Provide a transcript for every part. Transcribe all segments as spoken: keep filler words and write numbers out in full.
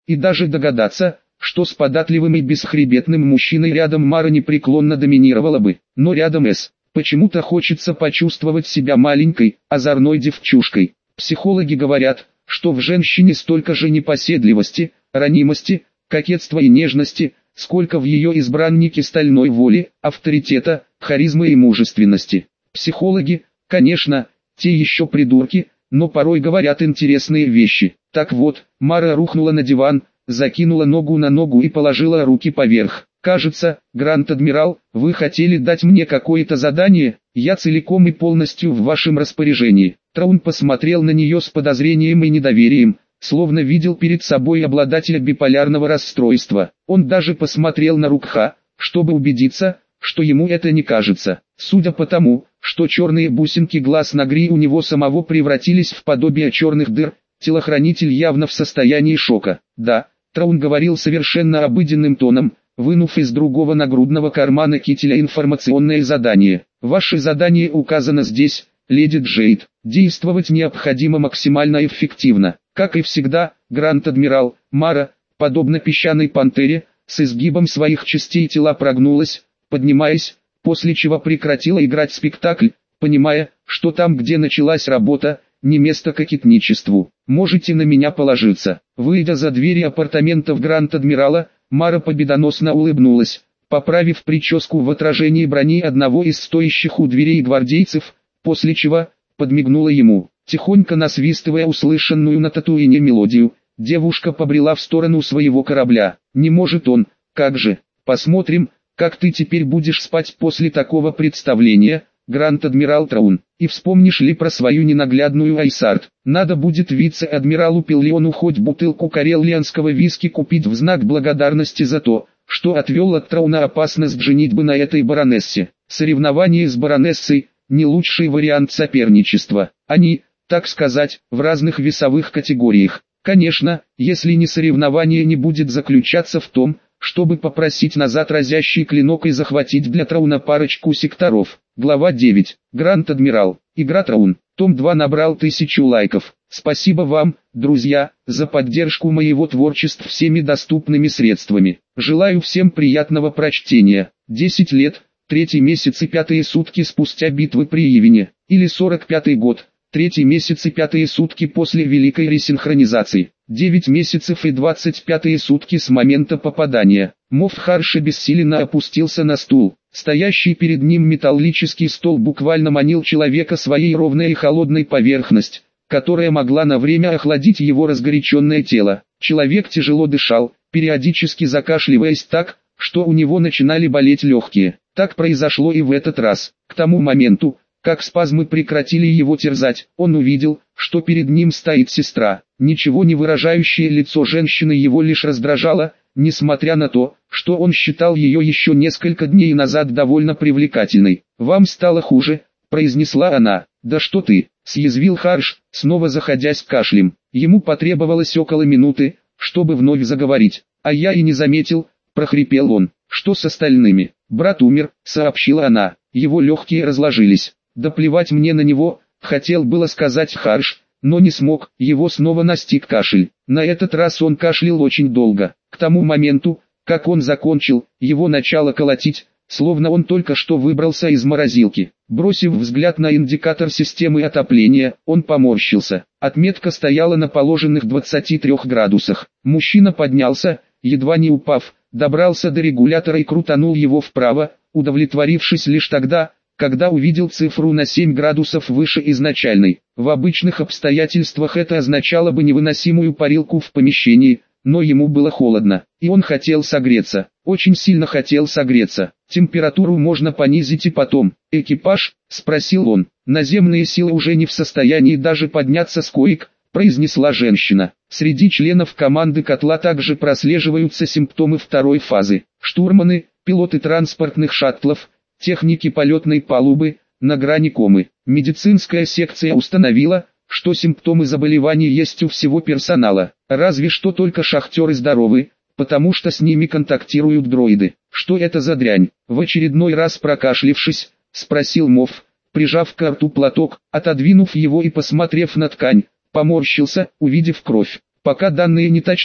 И даже догадаться, что с податливым и бесхребетным мужчиной рядом Мара непреклонно доминировала бы, но рядом С. Почему-то хочется почувствовать себя маленькой, озорной девчушкой. Психологи говорят, что в женщине столько же непоседливости, ранимости, кокетства и нежности, сколько в ее избраннике стальной воли, авторитета, харизмы и мужественности. Психологи, конечно, те еще придурки, но порой говорят интересные вещи. Так вот, Мара рухнула на диван, закинула ногу на ногу и положила руки поверх. «Кажется, Гранд-Адмирал, вы хотели дать мне какое-то задание, я целиком и полностью в вашем распоряжении». Траун посмотрел на нее с подозрением и недоверием, словно видел перед собой обладателя биполярного расстройства. Он даже посмотрел на Рукха, чтобы убедиться, что ему это не кажется. Судя по тому, что черные бусинки глаз на Гри у него самого превратились в подобие черных дыр, телохранитель явно в состоянии шока. «Да», Траун говорил совершенно обыденным тоном, вынув из другого нагрудного кармана кителя информационное задание. «Ваше задание указано здесь, леди Джейд. Действовать необходимо максимально эффективно. Как и всегда, Гранд-Адмирал, Мара, подобно песчаной пантере, с изгибом своих частей тела прогнулась, поднимаясь, после чего прекратила играть спектакль, понимая, что там, где началась работа, не место кокетничеству. Можете на меня положиться». Выйдя за двери апартаментов Гранд-Адмирала, Мара победоносно улыбнулась, поправив прическу в отражении брони одного из стоящих у дверей гвардейцев, после чего подмигнула ему. Тихонько насвистывая услышанную на Татуине мелодию, девушка побрела в сторону своего корабля. «Не может он, как же, посмотрим, как ты теперь будешь спать после такого представления, Гранд-Адмирал Траун, и вспомнишь ли про свою ненаглядную Айсарт. Надо будет вице-адмиралу Пиллиону хоть бутылку карелианского виски купить в знак благодарности за то, что отвел от Трауна опасность женитьбы на этой баронессе. Соревнование с баронессой – не лучший вариант соперничества. Они, так сказать, в разных весовых категориях. Конечно, если не соревнование не будет заключаться в том, чтобы попросить назад разящий клинок и захватить для Трауна парочку секторов. Глава девять. Гранд-Адмирал. Игра Траун. Том два набрал тысячу лайков. Спасибо вам, друзья, за поддержку моего творчества всеми доступными средствами. Желаю всем приятного прочтения. десять лет, третий месяц и пятые сутки спустя битвы при Ивене. Или сорок пятый год, третий месяц и пятые сутки после великой ресинхронизации. девять месяцев и двадцать пятые сутки с момента попадания. Мофф Харш обессиленно опустился на стул. Стоящий перед ним металлический стол буквально манил человека своей ровной и холодной поверхностью, которая могла на время охладить его разгоряченное тело. Человек тяжело дышал, периодически закашливаясь так, что у него начинали болеть легкие. Так произошло и в этот раз. К тому моменту, как спазмы прекратили его терзать, он увидел, что перед ним стоит сестра. Ничего не выражающее лицо женщины его лишь раздражало, несмотря на то, что он считал ее еще несколько дней назад довольно привлекательной. «Вам стало хуже», — произнесла она. «Да что ты», — съязвил Харш, снова заходясь кашлем. Ему потребовалось около минуты, чтобы вновь заговорить. «А я и не заметил», — прохрипел он. «Что с остальными?» «Брат умер», — сообщила она. «Его легкие разложились». «Да плевать мне на него», — хотел было сказать Харш, но не смог, его снова настиг кашель. На этот раз он кашлял очень долго. К тому моменту, как он закончил, его начало колотить, словно он только что выбрался из морозилки. Бросив взгляд на индикатор системы отопления, он поморщился. Отметка стояла на положенных двадцати трёх градусах. Мужчина поднялся, едва не упав, добрался до регулятора и крутанул его вправо, удовлетворившись лишь тогда, когда увидел цифру на семь градусов выше изначальной. В обычных обстоятельствах это означало бы невыносимую парилку в помещении, но ему было холодно, и он хотел согреться, очень сильно хотел согреться. «Температуру можно понизить и потом». «Экипаж?» – спросил он. «Наземные силы уже не в состоянии даже подняться с коек», – произнесла женщина. Среди членов команды котла также прослеживаются симптомы второй фазы. Штурманы, пилоты транспортных шаттлов, техники полетной палубы, на грани комы. Медицинская секция установила, что симптомы заболеваний есть у всего персонала, разве что только шахтеры здоровы, потому что с ними контактируют дроиды. «Что это за дрянь?» В очередной раз прокашлившись, спросил Мофф, прижав к рту платок, отодвинув его и посмотрев на ткань, поморщился, увидев кровь. «Пока данные не точны,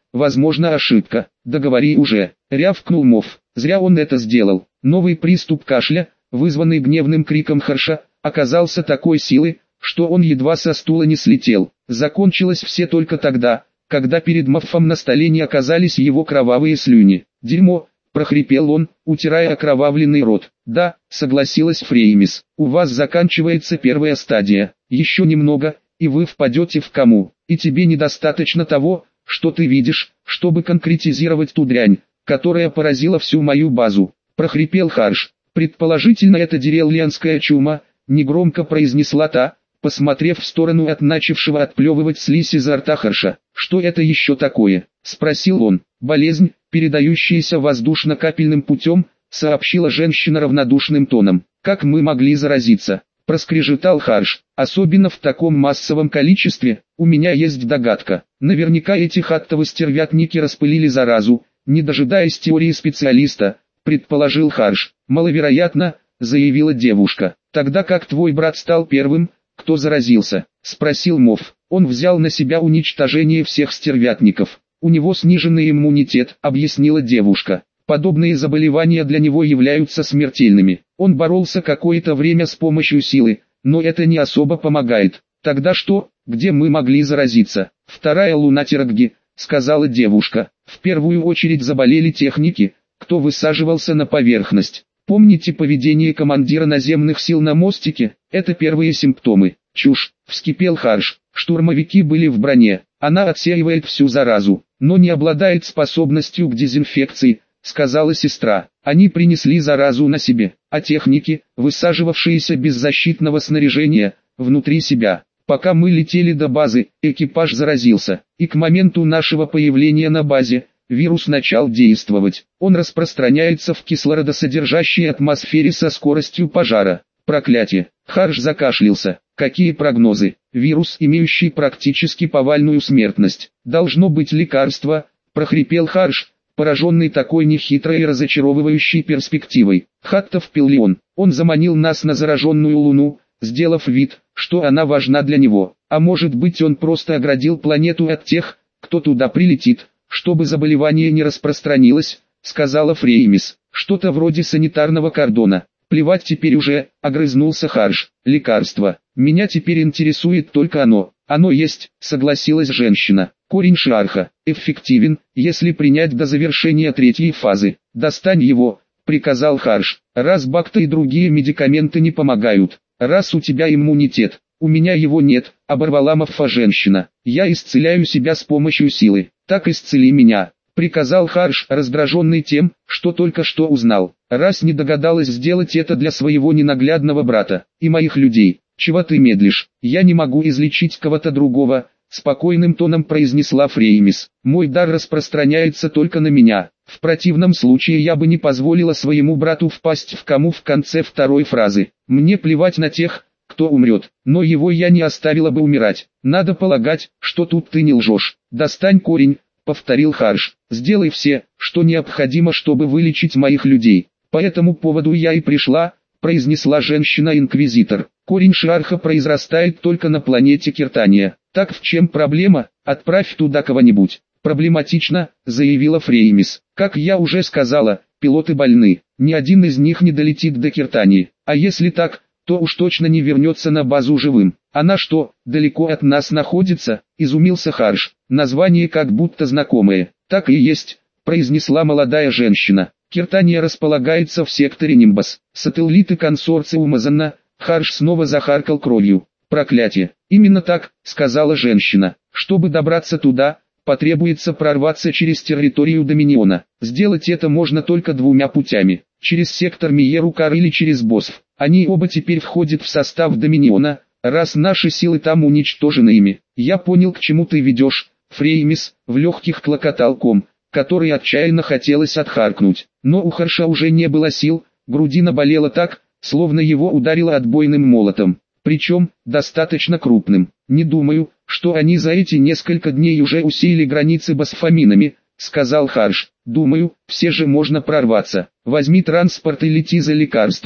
возможно ошибка. Договори уже, рявкнул Мов. Зря он это сделал. Новый приступ кашля, вызванный гневным криком Харша, оказался такой силы, что он едва со стула не слетел. Закончилось все только тогда, когда перед Моффом на столе не оказались его кровавые слюни. «Дерьмо!» – прохрипел он, утирая окровавленный рот. «Да», – согласилась Фреймис, – «у вас заканчивается первая стадия. Еще немного, и вы впадете в кому. И тебе недостаточно того, что ты видишь, чтобы конкретизировать ту дрянь, которая поразила всю мою базу», – прохрипел Харш. «Предположительно это деревлянская чума», – негромко произнесла та, посмотрев в сторону от начавшего отплевывать слизь изо рта Харша. «Что это еще такое?» – спросил он. «Болезнь, передающаяся воздушно-капельным путем», – сообщила женщина равнодушным тоном. «Как мы могли заразиться?» – проскрежетал Харш. «Особенно в таком массовом количестве, у меня есть догадка. Наверняка эти хаттовы стервятники распылили заразу, не дожидаясь теории специалиста», – предположил Харш. «Маловероятно», – заявила девушка. «Тогда как твой брат стал первым, кто заразился?» – спросил Мов. «Он взял на себя уничтожение всех стервятников. У него сниженный иммунитет», – объяснила девушка. «Подобные заболевания для него являются смертельными. Он боролся какое-то время с помощью силы, но это не особо помогает. Тогда что, где мы могли заразиться?» «Вторая луна Терагги», – сказала девушка. «В первую очередь заболели техники, кто высаживался на поверхность. Помните поведение командира наземных сил на мостике? Это первые симптомы». «Чушь», – вскипел Харш. «Штурмовики были в броне. Она отсеивает всю заразу, но не обладает способностью к дезинфекции», – сказала сестра. «Они принесли заразу на себе, а техники, высаживавшиеся без защитного снаряжения, внутри себя. Пока мы летели до базы, экипаж заразился, и к моменту нашего появления на базе, вирус начал действовать. Он распространяется в кислородосодержащей атмосфере со скоростью пожара. Проклятие!» Харш закашлялся. «Какие прогнозы? Вирус, имеющий практически повальную смертность. Должно быть лекарство», – прохрипел Харш, пораженный такой нехитрой и разочаровывающей перспективой. «Хаттов Пиллион. Он заманил нас на зараженную луну, сделав вид, что она важна для него. А может быть, он просто оградил планету от тех, кто туда прилетит, чтобы заболевание не распространилось», — сказала Фреймис. «Что-то вроде санитарного кордона». «Плевать теперь уже», — огрызнулся Харш. «Лекарство. Меня теперь интересует только оно». «Оно есть», — согласилась женщина. «Корень шиарха. Эффективен, если принять до завершения третьей фазы. Достань его», — приказал Харш. «Раз бакта и другие медикаменты не помогают. Раз у тебя иммунитет, у меня его нет», — оборвала Моффа женщина. «Я исцеляю себя с помощью силы. Так исцели меня», — приказал Харш, раздраженный тем, что только что узнал. «Раз не догадалась сделать это для своего ненаглядного брата и моих людей, чего ты медлишь? Я не могу излечить кого-то другого», — спокойным тоном произнесла Фреймис. «Мой дар распространяется только на меня. В противном случае я бы не позволила своему брату впасть в кому в конце второй фразы. Мне плевать на тех, кто умрет, но его я не оставила бы умирать. Надо полагать, что тут ты не лжешь. Достань корень», — повторил Харш. «Сделай все, что необходимо, чтобы вылечить моих людей. По этому поводу я и пришла», — произнесла женщина-инквизитор. «Корень шиарха произрастает только на планете Киртания. Так в чем проблема? Отправь туда кого-нибудь». «Проблематично», — заявила Фреймис. «Как я уже сказала, пилоты больны. Ни один из них не долетит до Киртании. А если так, то уж точно не вернется на базу живым». «Она что, далеко от нас находится?» — изумился Харш. «Название как будто знакомое». «Так и есть», — произнесла молодая женщина. «Киртания располагается в секторе Нимбас. Сателлиты консорциума Занна». Харш снова захаркал кровью. «Проклятие! Именно так», — сказала женщина. «Чтобы добраться туда, потребуется прорваться через территорию Доминиона. Сделать это можно только двумя путями. Через сектор Миерукар или через Босф. Они оба теперь входят в состав Доминиона, раз наши силы там уничтожены ими». «Я понял, к чему ты ведешь», — Фреймис, в легких клокотал ком, который отчаянно хотелось отхаркнуть. Но у Харша уже не было сил, грудина болела так, словно его ударило отбойным молотом. Причем, достаточно крупным. «Не думаю, что они за эти несколько дней уже усилили границы босфаминами», — сказал Харш. «Думаю, все же можно прорваться. Возьми транспорт и лети за лекарством.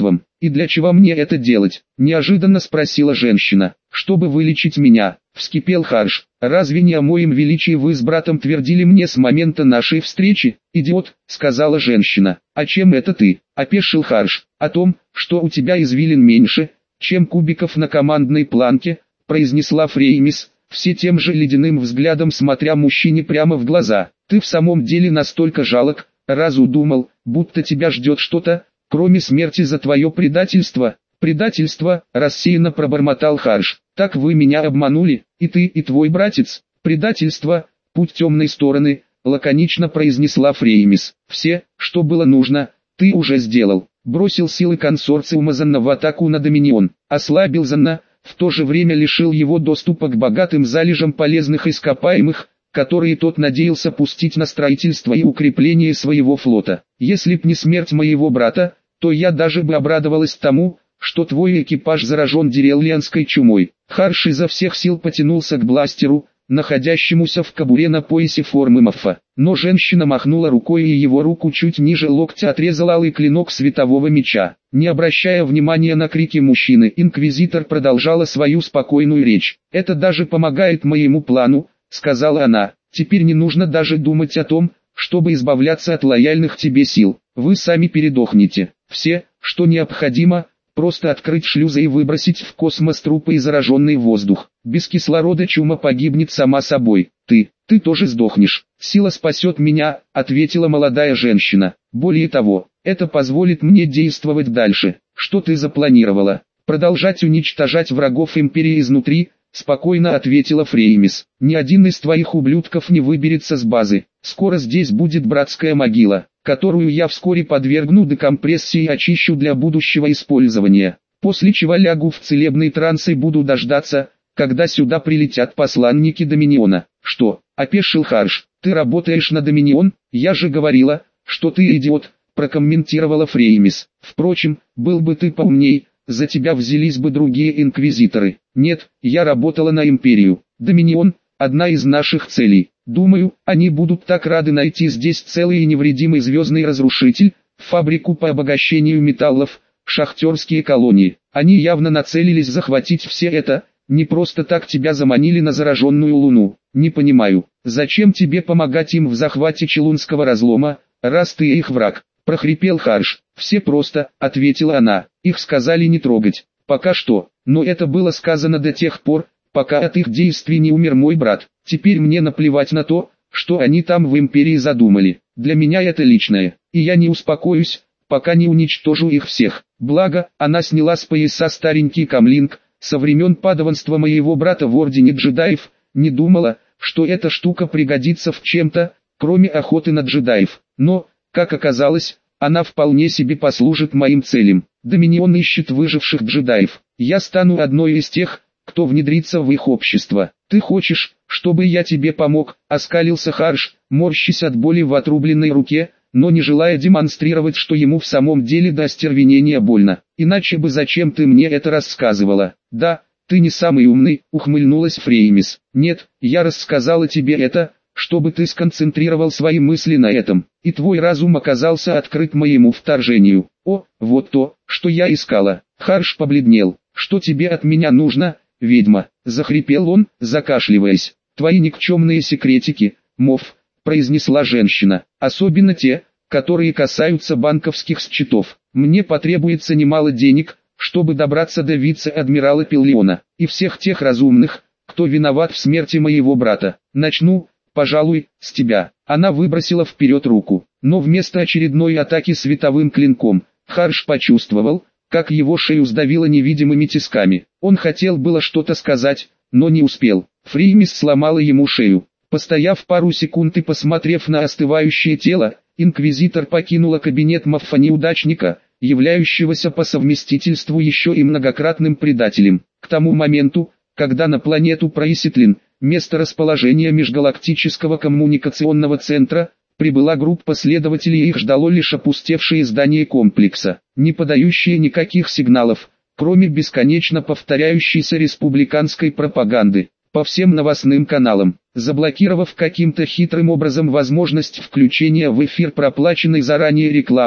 «И для чего мне это делать?» – неожиданно спросила женщина. «Чтобы вылечить меня», – вскипел Харш. «Разве не о моем величии вы с братом твердили мне с момента нашей встречи?» «Идиот», – сказала женщина. «А чем это ты?» – опешил Харш. «О том, что у тебя извилин меньше, чем кубиков на командной планке», – произнесла Фреймис, все тем же ледяным взглядом смотря мужчине прямо в глаза. «Ты в самом деле настолько жалок, раз удумал, будто тебя ждет что-то, кроме смерти за твое предательство?» «Предательство», – рассеянно пробормотал Харш. «Так вы меня обманули, и ты, и твой братец». «Предательство, путь темной стороны», – лаконично произнесла Фреймис. «Все, что было нужно, ты уже сделал». Бросил силы консорциума Занна в атаку на Доминион, ослабил Занна, в то же время лишил его доступа к богатым залежам полезных ископаемых, которые тот надеялся пустить на строительство и укрепление своего флота. «Если б не смерть моего брата, то я даже бы обрадовалась тому, что твой экипаж заражен деревлянской чумой». Харш изо всех сил потянулся к бластеру, находящемуся в кобуре на поясе формы Маффа. Но женщина махнула рукой, и его руку чуть ниже локтя отрезал алый клинок светового меча. Не обращая внимания на крики мужчины, инквизитор продолжала свою спокойную речь. «Это даже помогает моему плану», — сказала она. «Теперь не нужно даже думать о том, чтобы избавляться от лояльных тебе сил. Вы сами передохнете. Все, что необходимо, просто открыть шлюзы и выбросить в космос трупы и зараженный воздух. Без кислорода чума погибнет сама собой. Ты, ты тоже сдохнешь. Сила спасет меня», — ответила молодая женщина. «Более того, это позволит мне действовать дальше». «Что ты запланировала? Продолжать уничтожать врагов Империи изнутри?» — спокойно ответила Фреймис. «Ни один из твоих ублюдков не выберется с базы. Скоро здесь будет братская могила, которую я вскоре подвергну декомпрессии и очищу для будущего использования. После чего лягу в целебный транс и буду дождаться, когда сюда прилетят посланники Доминиона». «Что?» — опешил Харш. «Ты работаешь на Доминион? Я же говорила, что ты идиот», — прокомментировала Фреймис. «Впрочем, был бы ты поумней, за тебя взялись бы другие инквизиторы». «Нет, я работала на Империю. Доминион – одна из наших целей. Думаю, они будут так рады найти здесь целый и невредимый звездный разрушитель, фабрику по обогащению металлов, шахтерские колонии. Они явно нацелились захватить все это, не просто так тебя заманили на зараженную Луну. Не понимаю, зачем тебе помогать им в захвате Челунского разлома, раз ты их враг?» – прохрипел Харш. «Все просто», – ответила она, – «их сказали не трогать. Пока что, но это было сказано до тех пор, пока от их действий не умер мой брат. Теперь мне наплевать на то, что они там в Империи задумали. Для меня это личное, и я не успокоюсь, пока не уничтожу их всех». Благо, она сняла с пояса старенький камлинг, со времен падаванства моего брата в Ордене джедаев, не думала, что эта штука пригодится в чем-то, кроме охоты на джедаев. Но, как оказалось, она вполне себе послужит моим целям. Доминион ищет выживших джедаев. Я стану одной из тех, кто внедрится в их общество. «Ты хочешь, чтобы я тебе помог?» — оскалился Харш, морщась от боли в отрубленной руке, но не желая демонстрировать, что ему в самом деле до остервенения больно. «Иначе бы зачем ты мне это рассказывала?» «Да, ты не самый умный», — ухмыльнулась Фреймис. «Нет, я рассказала тебе это, чтобы ты сконцентрировал свои мысли на этом, и твой разум оказался открыт моему вторжению». «О, вот то, что я искала». Харш побледнел. «Что тебе от меня нужно, ведьма?» — захрипел он, закашливаясь. «Твои никчемные секретики, Мов», — произнесла женщина, — «особенно те, которые касаются банковских счетов. Мне потребуется немало денег, чтобы добраться до вице-адмирала Пиллиона, и всех тех разумных, кто виноват в смерти моего брата. Начну, пожалуй, с тебя». Она выбросила вперед руку, но вместо очередной атаки световым клинком, Харш почувствовал, как его шею сдавило невидимыми тисками. Он хотел было что-то сказать, но не успел. Фреймис сломала ему шею. Постояв пару секунд и посмотрев на остывающее тело, инквизитор покинула кабинет Маффа-неудачника, являющегося по совместительству еще и многократным предателем. К тому моменту, когда на планету Происитлин, место расположения межгалактического коммуникационного центра, прибыла группа следователей, и их ждало лишь опустевшее здание комплекса, не подающее никаких сигналов, кроме бесконечно повторяющейся республиканской пропаганды, по всем новостным каналам, заблокировав каким-то хитрым образом возможность включения в эфир проплаченной заранее рекламы.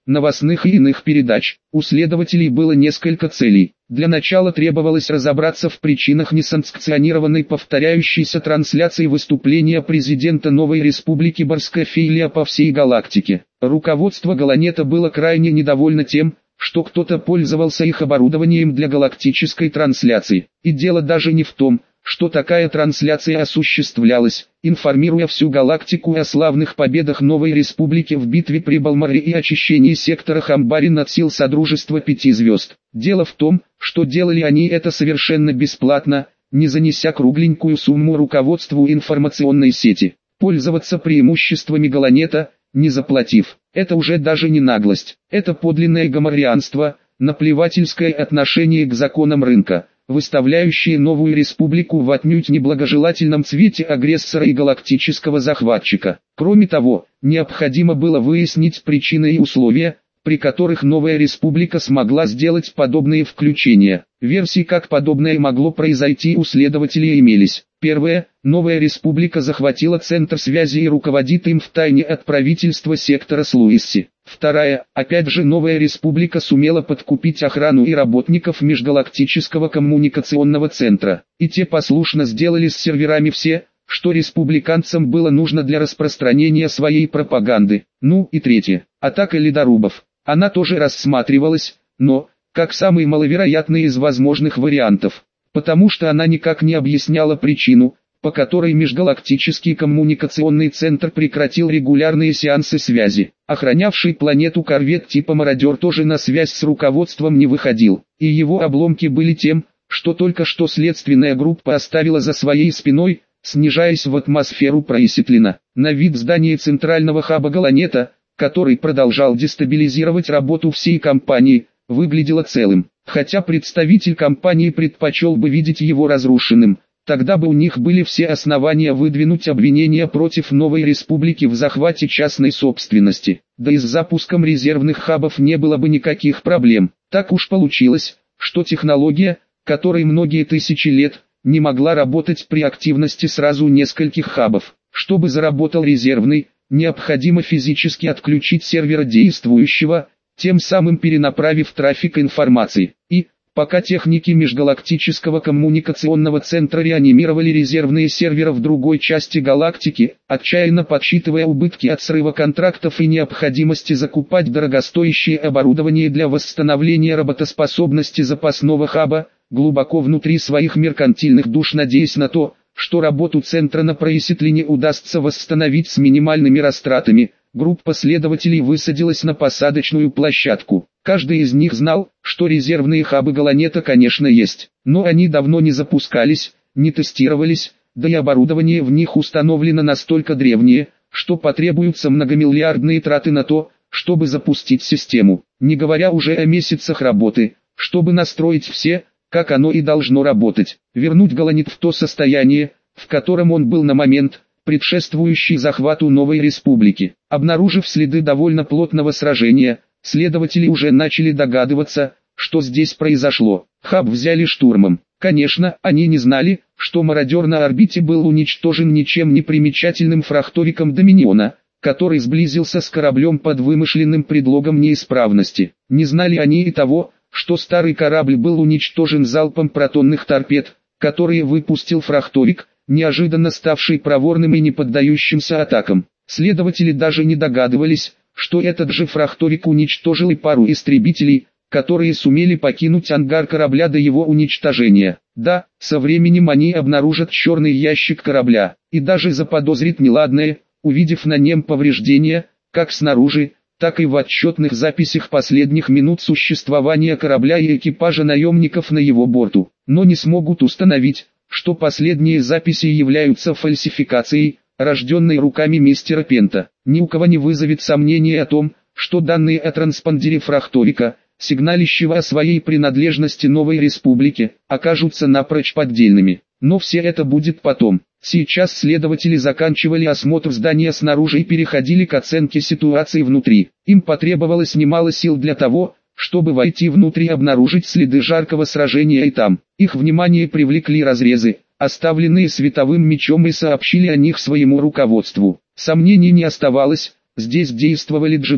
новостных и иных передач. У следователей было несколько целей. Для начала требовалось разобраться в причинах несанкционированной повторяющейся трансляции выступления президента Новой Республики Барскофелия по всей галактике. Руководство Галанета было крайне недовольно тем, что кто-то пользовался их оборудованием для галактической трансляции. И дело даже не в том, что такая трансляция осуществлялась, информируя всю галактику о славных победах Новой Республики в битве при Балмаре и очищении сектора Хамбарин от сил Содружества Пяти Звезд. Дело в том, что делали они это совершенно бесплатно, не занеся кругленькую сумму руководству информационной сети. Пользоваться преимуществами Галанета, не заплатив, это уже даже не наглость, это подлинное гоморрианство, наплевательское отношение к законам рынка, выставляющие Новую Республику в отнюдь неблагожелательном цвете агрессора и галактического захватчика. Кроме того, необходимо было выяснить причины и условия, при которых Новая Республика смогла сделать подобные включения. Версии, как подобное могло произойти, у следователей имелись. Первая. Новая Республика захватила центр связи и руководит им втайне от правительства сектора Слуисси. Вторая. Опять же, Новая Республика сумела подкупить охрану и работников Межгалактического коммуникационного центра. И те послушно сделали с серверами все, что республиканцам было нужно для распространения своей пропаганды. Ну и третье. Атака ледорубов. Она тоже рассматривалась, но, как самый маловероятный из возможных вариантов, потому что она никак не объясняла причину, по которой Межгалактический коммуникационный центр прекратил регулярные сеансы связи. Охранявший планету корвет типа «Мародер» тоже на связь с руководством не выходил, и его обломки были тем, что только что следственная группа оставила за своей спиной, снижаясь в атмосферу Происитлина. На вид здание центрального хаба Галанета, который продолжал дестабилизировать работу всей компании, выглядело целым, хотя представитель компании предпочел бы видеть его разрушенным. Тогда бы у них были все основания выдвинуть обвинения против Новой Республики в захвате частной собственности. Да и с запуском резервных хабов не было бы никаких проблем. Так уж получилось, что технология, которой многие тысячи лет, не могла работать при активности сразу нескольких хабов. Чтобы заработал резервный, необходимо физически отключить сервера действующего, тем самым перенаправив трафик информации. И, пока техники Межгалактического коммуникационного центра реанимировали резервные серверы в другой части галактики, отчаянно подсчитывая убытки от срыва контрактов и необходимости закупать дорогостоящее оборудование для восстановления работоспособности запасного хаба, глубоко внутри своих меркантильных душ надеясь на то, что работу центра на Происитлине удастся восстановить с минимальными растратами, группа следователей высадилась на посадочную площадку. Каждый из них знал, что резервные хабы Галанета, конечно, есть, но они давно не запускались, не тестировались, да и оборудование в них установлено настолько древнее, что потребуются многомиллиардные траты на то, чтобы запустить систему, не говоря уже о месяцах работы, чтобы настроить все, как оно и должно работать, вернуть Галанет в то состояние, в котором он был на момент, предшествующий захвату Новой Республики. Обнаружив следы довольно плотного сражения, следователи уже начали догадываться, что здесь произошло. Хаб взяли штурмом. Конечно, они не знали, что мародер на орбите был уничтожен ничем не примечательным фрахториком Доминиона, который сблизился с кораблем под вымышленным предлогом неисправности. Не знали они и того, что старый корабль был уничтожен залпом протонных торпед, которые выпустил фрахторик, неожиданно ставший проворным и не поддающимся атакам. Следователи даже не догадывались, что этот же фрахторик уничтожил и пару истребителей, которые сумели покинуть ангар корабля до его уничтожения. Да, со временем они обнаружат черный ящик корабля, и даже заподозрят неладное, увидев на нем повреждения, как снаружи, так и в отчетных записях последних минут существования корабля и экипажа наемников на его борту, но не смогут установить, что последние записи являются фальсификацией, рожденной руками мистера Пента. Ни у кого не вызовет сомнения о том, что данные о транспондере фрахторика, сигналящего о своей принадлежности Новой Республике, окажутся напрочь поддельными. Но все это будет потом. Сейчас следователи заканчивали осмотр здания снаружи и переходили к оценке ситуации внутри. Им потребовалось немало сил для того, чтобы войти внутрь и обнаружить следы жаркого сражения и там. Их внимание привлекли разрезы, оставленные световым мечом, и сообщили о них своему руководству. Сомнений не оставалось, здесь действовали джедаи.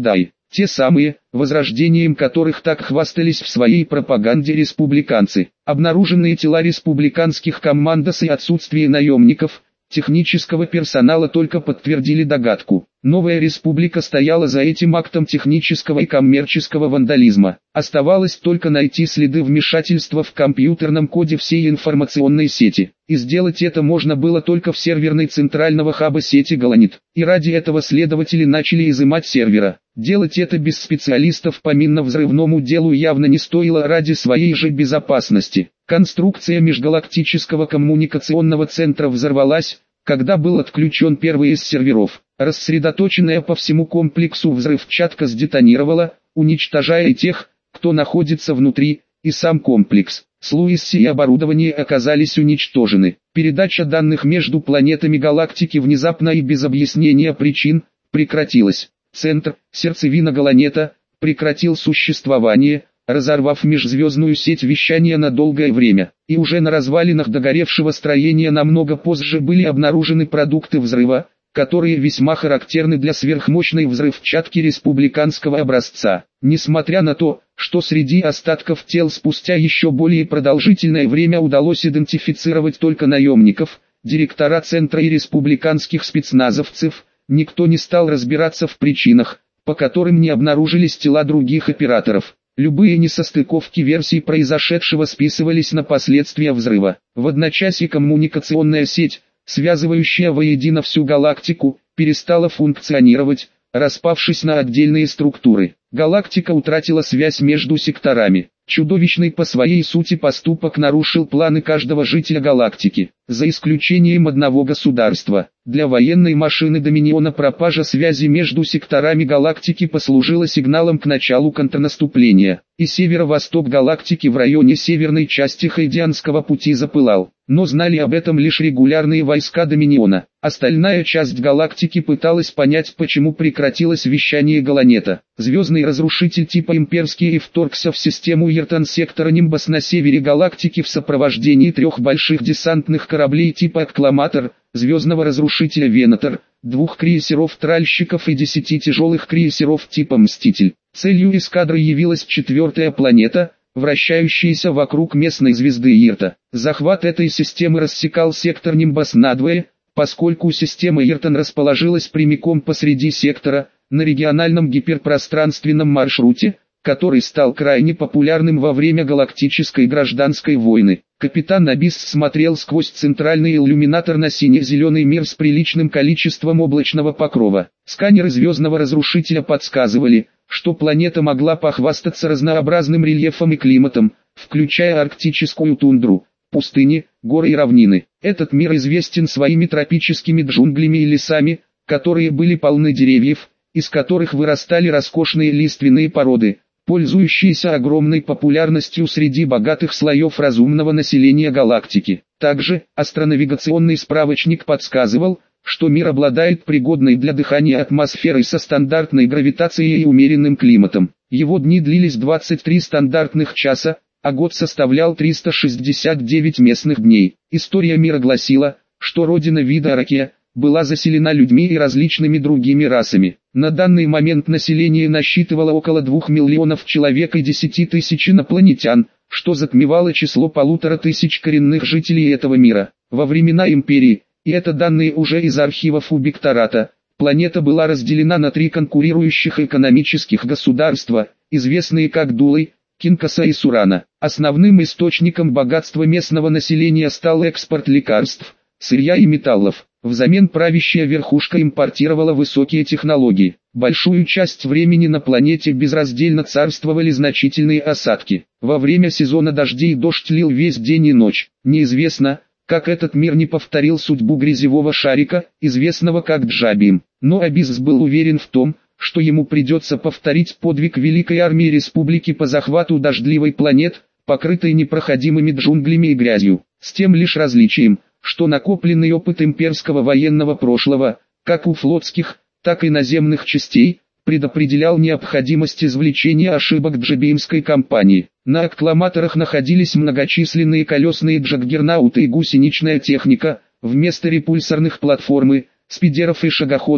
Те самые, возрождением которых так хвастались в своей пропаганде республиканцы. Обнаруженные тела республиканских командос и отсутствие наемников, технического персонала только подтвердили догадку. Новая республика стояла за этим актом технического и коммерческого вандализма. Оставалось только найти следы вмешательства в компьютерном коде всей информационной сети. И сделать это можно было только в серверной центрального хаба сети Галанит. И ради этого следователи начали изымать сервера. Делать это без специалистов по минно-взрывному делу явно не стоило ради своей же безопасности. Конструкция межгалактического коммуникационного центра взорвалась, когда был отключен первый из серверов. Рассредоточенная по всему комплексу взрывчатка сдетонировала, уничтожая и тех, кто находится внутри, и сам комплекс. Слуиси и оборудование оказались уничтожены. Передача данных между планетами галактики внезапно и без объяснения причин прекратилась. Центр, сердцевина Галанета, прекратил существование, разорвав межзвездную сеть вещания на долгое время. И уже на развалинах догоревшего строения намного позже были обнаружены продукты взрыва, которые весьма характерны для сверхмощной взрывчатки республиканского образца. Несмотря на то, что среди остатков тел спустя еще более продолжительное время удалось идентифицировать только наемников, директора центра и республиканских спецназовцев, никто не стал разбираться в причинах, по которым не обнаружились тела других операторов. Любые несостыковки версий произошедшего списывались на последствия взрыва. В одночасье коммуникационная сеть, связывающая воедино всю галактику, перестала функционировать, распавшись на отдельные структуры. Галактика утратила связь между секторами. Чудовищный по своей сути поступок нарушил планы каждого жителя галактики, за исключением одного государства. Для военной машины Доминиона пропажа связи между секторами галактики послужила сигналом к началу контрнаступления, и северо-восток галактики в районе северной части Хайдианского пути запылал. Но знали об этом лишь регулярные войска Доминиона. Остальная часть галактики пыталась понять, почему прекратилось вещание Галанета. Звездный разрушитель типа имперский и вторгся в систему Иртан сектора Нимбас на севере галактики в сопровождении трех больших десантных кораблей типа Аккламатор, звездного разрушителя Венатор, двух крейсеров-тральщиков и десяти тяжелых крейсеров типа Мститель. Целью эскадры явилась четвертая планета, вращающаяся вокруг местной звезды Ирта. Захват этой системы рассекал сектор Нимбас надвое, поскольку система Иртан расположилась прямиком посреди сектора, на региональном гиперпространственном маршруте, который стал крайне популярным во время галактической гражданской войны. Капитан Абисс смотрел сквозь центральный иллюминатор на сине-зеленый мир с приличным количеством облачного покрова. Сканеры звездного разрушителя подсказывали, что планета могла похвастаться разнообразным рельефом и климатом, включая арктическую тундру, пустыни, горы и равнины. Этот мир известен своими тропическими джунглями и лесами, которые были полны деревьев, из которых вырастали роскошные лиственные породы, пользующиеся огромной популярностью среди богатых слоев разумного населения галактики. Также, астронавигационный справочник подсказывал, что мир обладает пригодной для дыхания атмосферой со стандартной гравитацией и умеренным климатом. Его дни длились двадцать три стандартных часа, а год составлял триста шестьдесят девять местных дней. История мира гласила, что родина вида Аракея была заселена людьми и различными другими расами. На данный момент население насчитывало около двух миллионов человек и десяти тысяч инопланетян, что затмевало число полутора тысяч коренных жителей этого мира. Во времена империи, и это данные уже из архивов Убиктората, планета была разделена на три конкурирующих экономических государства, известные как Дулы, Кинкаса и Сурана. Основным источником богатства местного населения стал экспорт лекарств, сырья и металлов. Взамен правящая верхушка импортировала высокие технологии. Большую часть времени на планете безраздельно царствовали значительные осадки. Во время сезона дождей дождь лил весь день и ночь. Неизвестно, как этот мир не повторил судьбу грязевого шарика, известного как Джабим. Но Абисс был уверен в том, что ему придется повторить подвиг Великой Армии Республики по захвату дождливой планет, покрытой непроходимыми джунглями и грязью, с тем лишь различием, что накопленный опыт имперского военного прошлого, как у флотских, так и наземных частей, предопределял необходимость извлечения ошибок джабимской кампании. На аккламаторах находились многочисленные колесные джаггернауты и гусеничная техника, вместо репульсорных платформы, спидеров и шагоходов,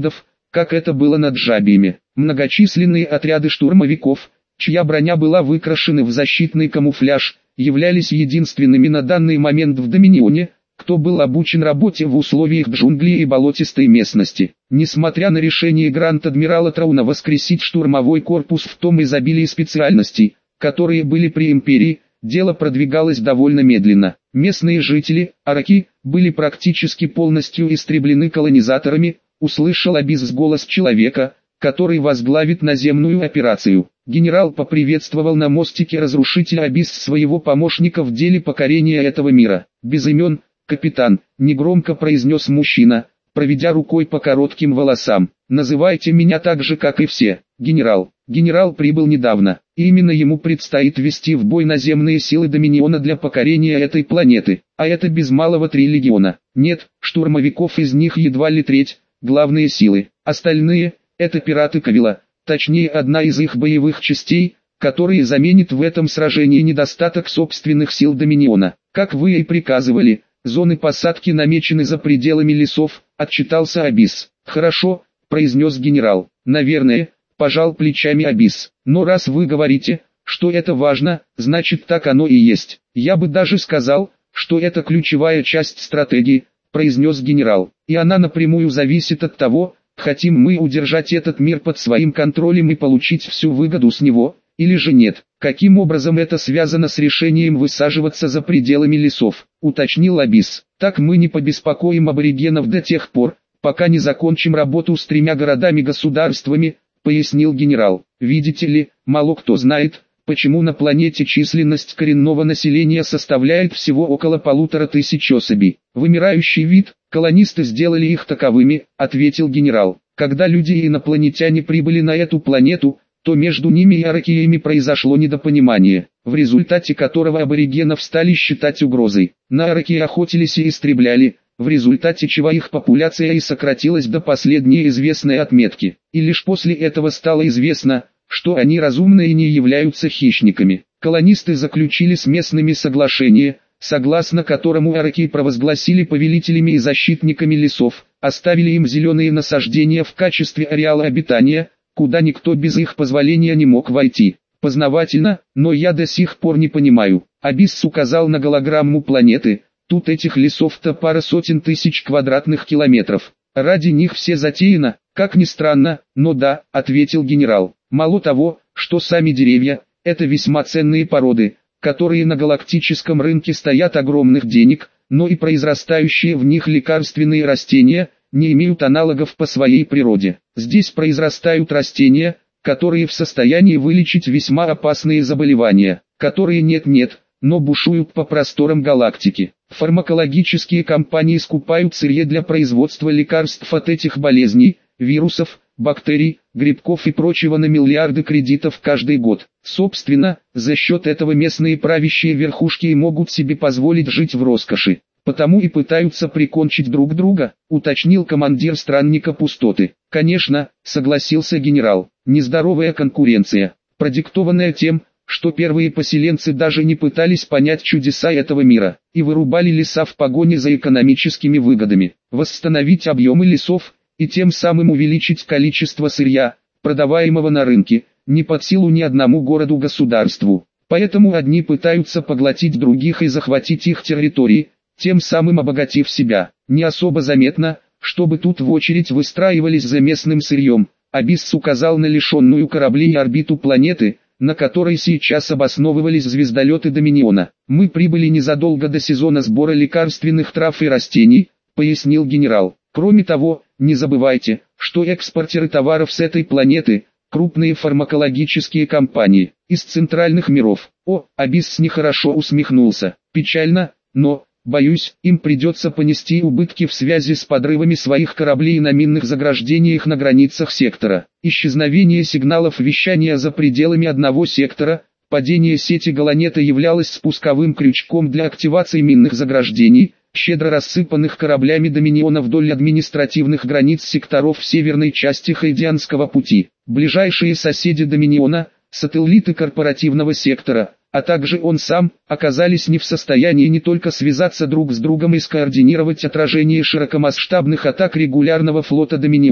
как это было над Джабиями. Многочисленные отряды штурмовиков, чья броня была выкрашена в защитный камуфляж, являлись единственными на данный момент в Доминионе, кто был обучен работе в условиях джунглей и болотистой местности. Несмотря на решение Гранд-адмирала Трауна воскресить штурмовой корпус в том изобилии специальностей, которые были при империи, дело продвигалось довольно медленно. Местные жители, араки, были практически полностью истреблены колонизаторами, услышал Абис голос человека, который возглавит наземную операцию. Генерал поприветствовал на мостике разрушителя Абис своего помощника в деле покорения этого мира. Без имен, капитан, негромко произнес мужчина, проведя рукой по коротким волосам. Называйте меня так же, как и все, генерал. Генерал прибыл недавно, и именно ему предстоит ввести в бой наземные силы Доминиона для покорения этой планеты, а это без малого три легиона. Нет, штурмовиков из них едва ли треть, главные силы. Остальные – это пираты Кавила, точнее одна из их боевых частей, которые заменит в этом сражении недостаток собственных сил Доминиона. Как вы и приказывали, зоны посадки намечены за пределами лесов, отчитался Абис. Хорошо, произнес генерал. Наверное, пожал плечами Абис. Но раз вы говорите, что это важно, значит так оно и есть. Я бы даже сказал, что это ключевая часть стратегии, произнес генерал. И она напрямую зависит от того, хотим мы удержать этот мир под своим контролем и получить всю выгоду с него, или же нет. Каким образом это связано с решением высаживаться за пределами лесов, уточнил Абис. Так мы не побеспокоим аборигенов до тех пор, пока не закончим работу с тремя городами-государствами, пояснил генерал. Видите ли, мало кто знает, почему на планете численность коренного населения составляет всего около полутора тысяч особей. Вымирающий вид, колонисты сделали их таковыми, ответил генерал. Когда люди и инопланетяне прибыли на эту планету, то между ними и аракиями произошло недопонимание, в результате которого аборигенов стали считать угрозой. На аракии охотились и истребляли, в результате чего их популяция и сократилась до последней известной отметки. И лишь после этого стало известно, что они разумны и не являются хищниками. Колонисты заключили с местными соглашение, согласно которому араки провозгласили повелителями и защитниками лесов, оставили им зеленые насаждения в качестве ареала обитания, куда никто без их позволения не мог войти. Познавательно, но я до сих пор не понимаю. Абис указал на голограмму планеты. Тут этих лесов-то пара сотен тысяч квадратных километров. Ради них все затеяно, как ни странно, но да, ответил генерал. Мало того, что сами деревья – это весьма ценные породы, которые на галактическом рынке стоят огромных денег, но и произрастающие в них лекарственные растения не имеют аналогов по своей природе. Здесь произрастают растения, которые в состоянии вылечить весьма опасные заболевания, которые нет-нет, но бушуют по просторам галактики. Фармакологические компании скупают сырье для производства лекарств от этих болезней, вирусов, бактерий, грибков и прочего на миллиарды кредитов каждый год. Собственно, за счет этого местные правящие верхушки и могут себе позволить жить в роскоши. Потому и пытаются прикончить друг друга, уточнил командир странника пустоты. Конечно, согласился генерал, нездоровая конкуренция, продиктованная тем, что первые поселенцы даже не пытались понять чудеса этого мира, и вырубали леса в погоне за экономическими выгодами. Восстановить объемы лесов, и тем самым увеличить количество сырья, продаваемого на рынке, не под силу ни одному городу-государству. Поэтому одни пытаются поглотить других и захватить их территории, тем самым обогатив себя. Не особо заметно, чтобы тут в очередь выстраивались за местным сырьем. Абис указал на лишенную кораблей орбиту планеты, на которой сейчас обосновывались звездолеты Доминиона. Мы прибыли незадолго до сезона сбора лекарственных трав и растений, пояснил генерал. Кроме того, не забывайте, что экспортеры товаров с этой планеты – крупные фармакологические компании из центральных миров. О, Абис нехорошо усмехнулся. Печально, но, боюсь, им придется понести убытки в связи с подрывами своих кораблей на минных заграждениях на границах сектора. Исчезновение сигналов вещания за пределами одного сектора, падение сети Галанета являлось спусковым крючком для активации минных заграждений, щедро рассыпанных кораблями Доминиона вдоль административных границ секторов в северной части Хайдианского пути. Ближайшие соседи Доминиона, сателлиты корпоративного сектора, а также он сам, оказались не в состоянии не только связаться друг с другом и скоординировать отражение широкомасштабных атак регулярного флота Доминиона,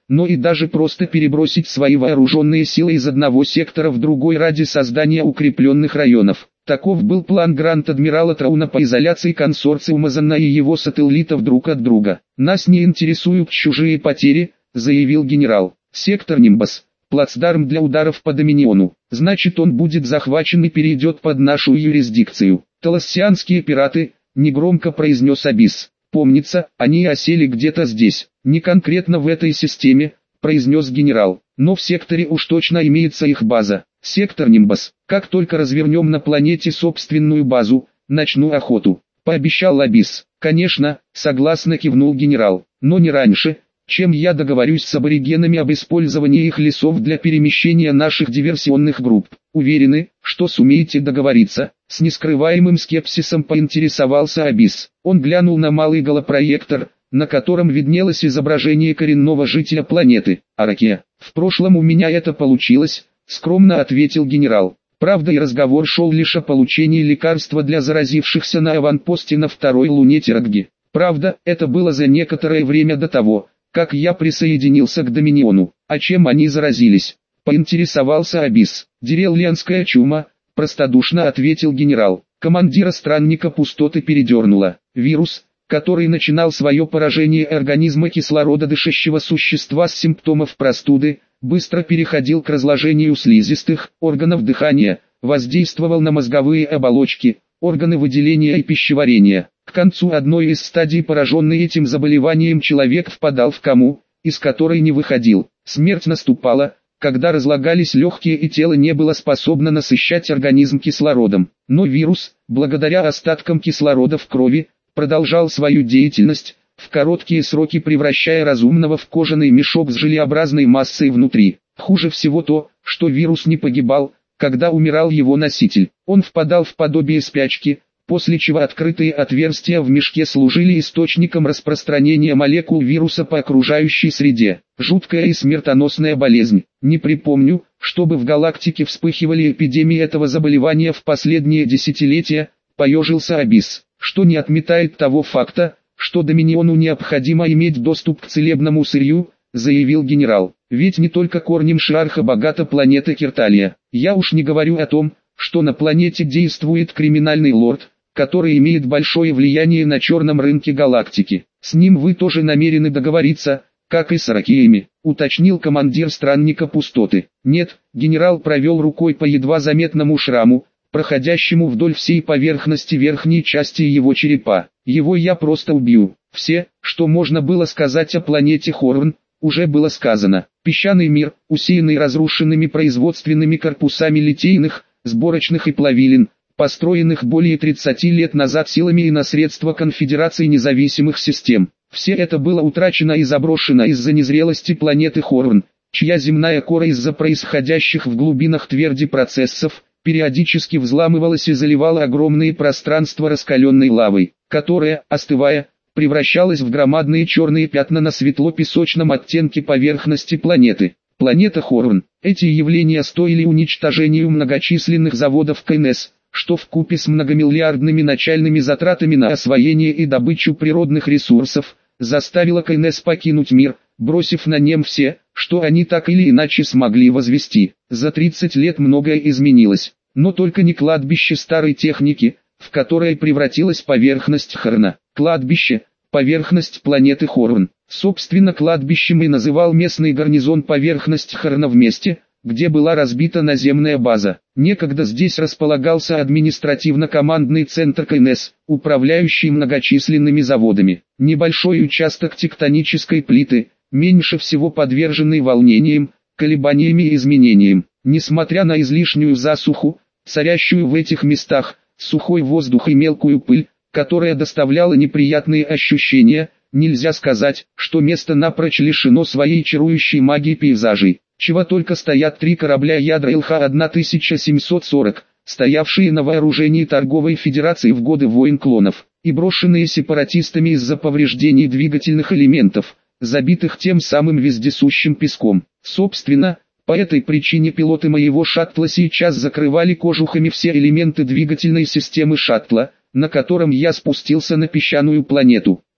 но и даже просто перебросить свои вооруженные силы из одного сектора в другой ради создания укрепленных районов. Таков был план Гранд-Адмирала Трауна по изоляции консорциума Занна и его сателлитов друг от друга. «Нас не интересуют чужие потери», — заявил генерал. «Сектор Нимбас — плацдарм для ударов по Доминиону, значит он будет захвачен и перейдет под нашу юрисдикцию». «Талассианские пираты», — негромко произнес Абис. «Помнится, они осели где-то здесь, не конкретно в этой системе», — произнес генерал, «но в секторе уж точно имеется их база. Сектор Нимбас. Как только развернем на планете собственную базу, начну охоту», — пообещал Абис. «Конечно», — согласно кивнул генерал, «но не раньше, чем я договорюсь с аборигенами об использовании их лесов для перемещения наших диверсионных групп. Уверены, что сумеете договориться?» С нескрываемым скепсисом поинтересовался Абис. Он глянул на малый голопроектор, на котором виднелось изображение коренного жителя планеты, Аракия. «В прошлом у меня это получилось», — скромно ответил генерал. Правда, и разговор шел лишь о получении лекарства для заразившихся на аванпосте на второй луне Терагги. Правда, это было за некоторое время до того, как я присоединился к Доминиону. А чем они заразились? Поинтересовался Абис. «Деревленская чума», — простодушно ответил генерал. Командира странника пустоты передернуло. Вирус, который начинал свое поражение организма кислорододышащего существа с симптомов простуды, быстро переходил к разложению слизистых органов дыхания, воздействовал на мозговые оболочки, органы выделения и пищеварения. К концу одной из стадий, пораженный этим заболеванием, человек впадал в кому, из которой не выходил. Смерть наступала, когда разлагались легкие и тело не было способно насыщать организм кислородом. Но вирус, благодаря остаткам кислорода в крови, продолжал свою деятельность, в короткие сроки превращая разумного в кожаный мешок с желеобразной массой внутри. Хуже всего то, что вирус не погибал, когда умирал его носитель. Он впадал в подобие спячки, после чего открытые отверстия в мешке служили источником распространения молекул вируса по окружающей среде. Жуткая и смертоносная болезнь. Не припомню, чтобы в галактике вспыхивали эпидемии этого заболевания в последние десятилетия, поежился Абис, что не отметает того факта, что Доминиону необходимо иметь доступ к целебному сырью, заявил генерал. Ведь не только корнем Шиарха богата планета Кирталия. Я уж не говорю о том, что на планете действует криминальный лорд, который имеет большое влияние на черном рынке галактики. С ним вы тоже намерены договориться, как и с Аракиями, уточнил командир странника пустоты. Нет, генерал провел рукой по едва заметному шраму, проходящему вдоль всей поверхности верхней части его черепа. Его я просто убью. Все, что можно было сказать о планете Хорн, уже было сказано. Песчаный мир, усеянный разрушенными производственными корпусами литейных, сборочных и плавилин, построенных более тридцати лет назад силами и на средства Конфедерации независимых систем. Все это было утрачено и заброшено из-за незрелости планеты Хорн, чья земная кора из-за происходящих в глубинах тверди процессов, периодически взламывалась и заливала огромные пространства раскаленной лавой, которая, остывая, превращалась в громадные черные пятна на светло-песочном оттенке поверхности планеты. Планета Хорн. Эти явления стоили уничтожению многочисленных заводов КНС, что вкупе с многомиллиардными начальными затратами на освоение и добычу природных ресурсов, заставило КНС покинуть мир, бросив на нем все, что они так или иначе смогли возвести. За тридцать лет многое изменилось, но только не кладбище старой техники, в которое превратилась поверхность Хорна. Кладбище, поверхность планеты Хорн. Собственно, кладбищем и называл местный гарнизон поверхность Хорна в месте, где была разбита наземная база. Некогда здесь располагался административно-командный центр КНС, управляющий многочисленными заводами. Небольшой участок тектонической плиты, меньше всего подверженный волнениям, колебаниями и изменениям. Несмотря на излишнюю засуху, царящую в этих местах, сухой воздух и мелкую пыль, которая доставляла неприятные ощущения, нельзя сказать, что место напрочь лишено своей чарующей магии пейзажей. Чего только стоят три корабля ядра Эл Ха тысяча семьсот сорок, стоявшие на вооружении Торговой Федерации в годы войн клонов, и брошенные сепаратистами из-за повреждений двигательных элементов, забитых тем самым вездесущим песком. Собственно, по этой причине пилоты моего шаттла сейчас закрывали кожухами все элементы двигательной системы шаттла, на котором я спустился на песчаную планету.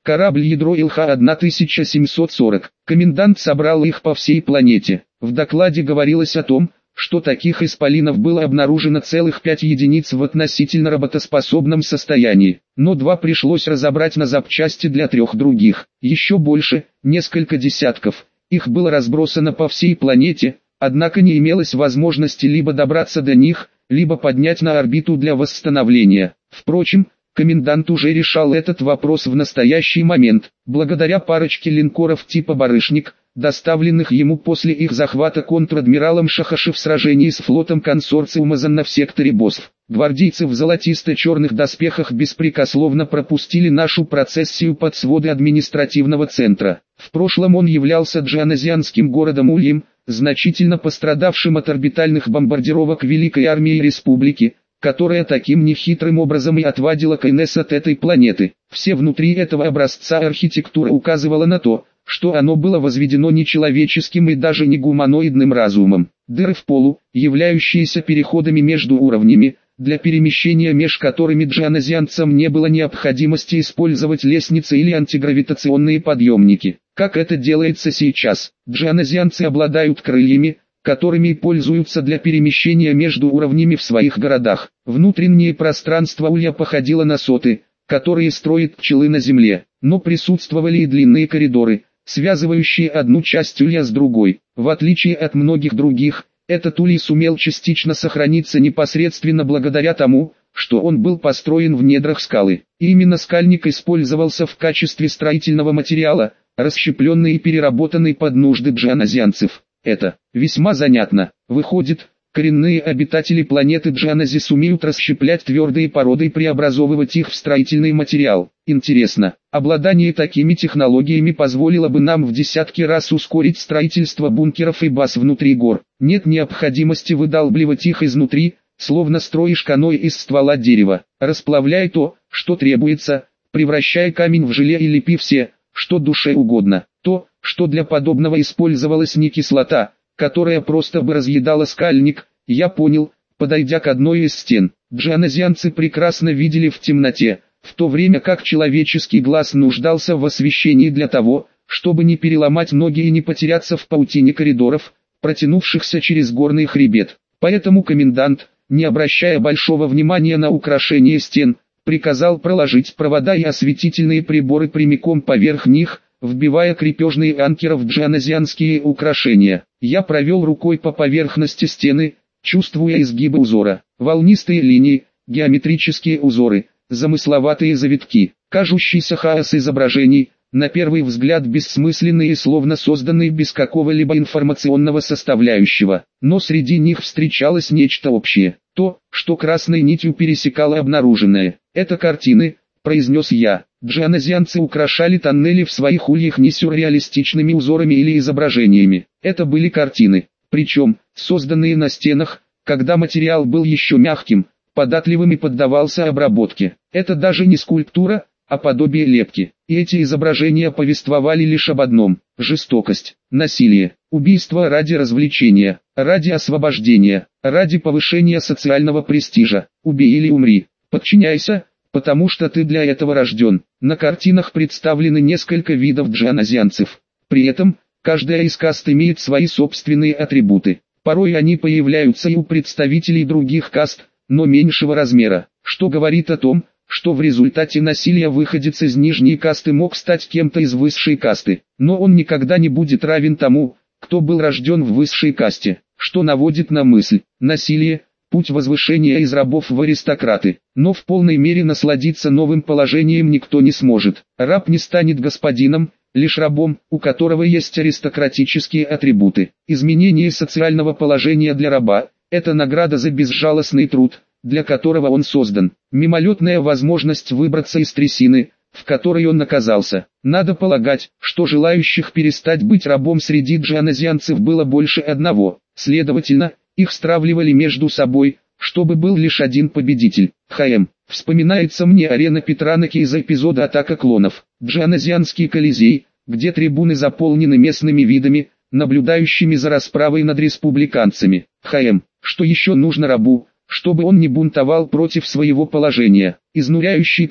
Корабль ядро Ил Ха тысяча семьсот сорок. Комендант собрал их по всей планете. В докладе говорилось о том, что таких исполинов было обнаружено целых пять единиц в относительно работоспособном состоянии, но два пришлось разобрать на запчасти для трех других. Еще больше, несколько десятков, их было разбросано по всей планете, однако не имелось возможности либо добраться до них, либо поднять на орбиту для восстановления. Впрочем, комендант уже решал этот вопрос в настоящий момент, благодаря парочке линкоров типа «Барышник», доставленных ему после их захвата контр-адмиралом Шахаши в сражении с флотом консорциума Занна в секторе Босф. Гвардейцы в золотисто-черных доспехах беспрекословно пропустили нашу процессию под своды административного центра. В прошлом он являлся джаназианским городом Ульем, значительно пострадавшим от орбитальных бомбардировок Великой Армии Республики, которая таким нехитрым образом и отвадила КНС от этой планеты. Все внутри этого образца архитектура указывала на то, что оно было возведено нечеловеческим и даже не гуманоидным разумом. Дыры в полу, являющиеся переходами между уровнями, для перемещения меж которыми джаназианцам не было необходимости использовать лестницы или антигравитационные подъемники. Как это делается сейчас, джаназианцы обладают крыльями, которыми пользуются для перемещения между уровнями в своих городах. Внутреннее пространство Улья походило на соты, которые строят пчелы на земле, но присутствовали и длинные коридоры, связывающие одну часть Улья с другой. В отличие от многих других, этот Улей сумел частично сохраниться непосредственно благодаря тому, что он был построен в недрах скалы. И именно скальник использовался в качестве строительного материала, расщепленный и переработанный под нужды джаназианцев. Это весьма занятно. Выходит, коренные обитатели планеты Джанази сумеют расщеплять твердые породы и преобразовывать их в строительный материал. Интересно, обладание такими технологиями позволило бы нам в десятки раз ускорить строительство бункеров и баз внутри гор. Нет необходимости выдалбливать их изнутри, словно строишь каноэ из ствола дерева. Расплавляй то, что требуется, превращай камень в желе и лепи все, что душе угодно. То, что для подобного использовалась не кислота, которая просто бы разъедала скальник, я понял, подойдя к одной из стен. Джаназианцы прекрасно видели в темноте, в то время как человеческий глаз нуждался в освещении для того, чтобы не переломать ноги и не потеряться в паутине коридоров, протянувшихся через горный хребет. Поэтому комендант, не обращая большого внимания на украшение стен, приказал проложить провода и осветительные приборы прямиком поверх них, вбивая крепежные анкеры в джаназианские украшения. Я провел рукой по поверхности стены, чувствуя изгибы узора, волнистые линии, геометрические узоры, замысловатые завитки, кажущийся хаос изображений, на первый взгляд бессмысленные и словно созданные без какого-либо информационного составляющего. Но среди них встречалось нечто общее, то, что красной нитью пересекало обнаруженное. «Это картины», — произнес я. Джаназианцы украшали тоннели в своих ульях не сюрреалистичными узорами или изображениями. Это были картины, причем, созданные на стенах, когда материал был еще мягким, податливым и поддавался обработке. Это даже не скульптура, а подобие лепки. И эти изображения повествовали лишь об одном – жестокость, насилие, убийство ради развлечения, ради освобождения, ради повышения социального престижа. Убей или умри, подчиняйся, потому что ты для этого рожден. На картинах представлены несколько видов джаназианцев. При этом, каждая из каст имеет свои собственные атрибуты. Порой они появляются и у представителей других каст, но меньшего размера, что говорит о том, что в результате насилия выходец из нижней касты мог стать кем-то из высшей касты, но он никогда не будет равен тому, кто был рожден в высшей касте, что наводит на мысль: насилие – путь возвышения из рабов в аристократы, но в полной мере насладиться новым положением никто не сможет. Раб не станет господином, лишь рабом, у которого есть аристократические атрибуты. Изменение социального положения для раба – это награда за безжалостный труд, для которого он создан, мимолетная возможность выбраться из трясины, в которой он оказался. Надо полагать, что желающих перестать быть рабом среди джаназианцев было больше одного, следовательно, их стравливали между собой, чтобы был лишь один победитель. ХМ. Вспоминается мне арена Петраноки из эпизода «Атака клонов». Джаназианский колизей, где трибуны заполнены местными видами, наблюдающими за расправой над республиканцами. ХМ. Что еще нужно рабу, чтобы он не бунтовал против своего положения? Изнуряющий труд,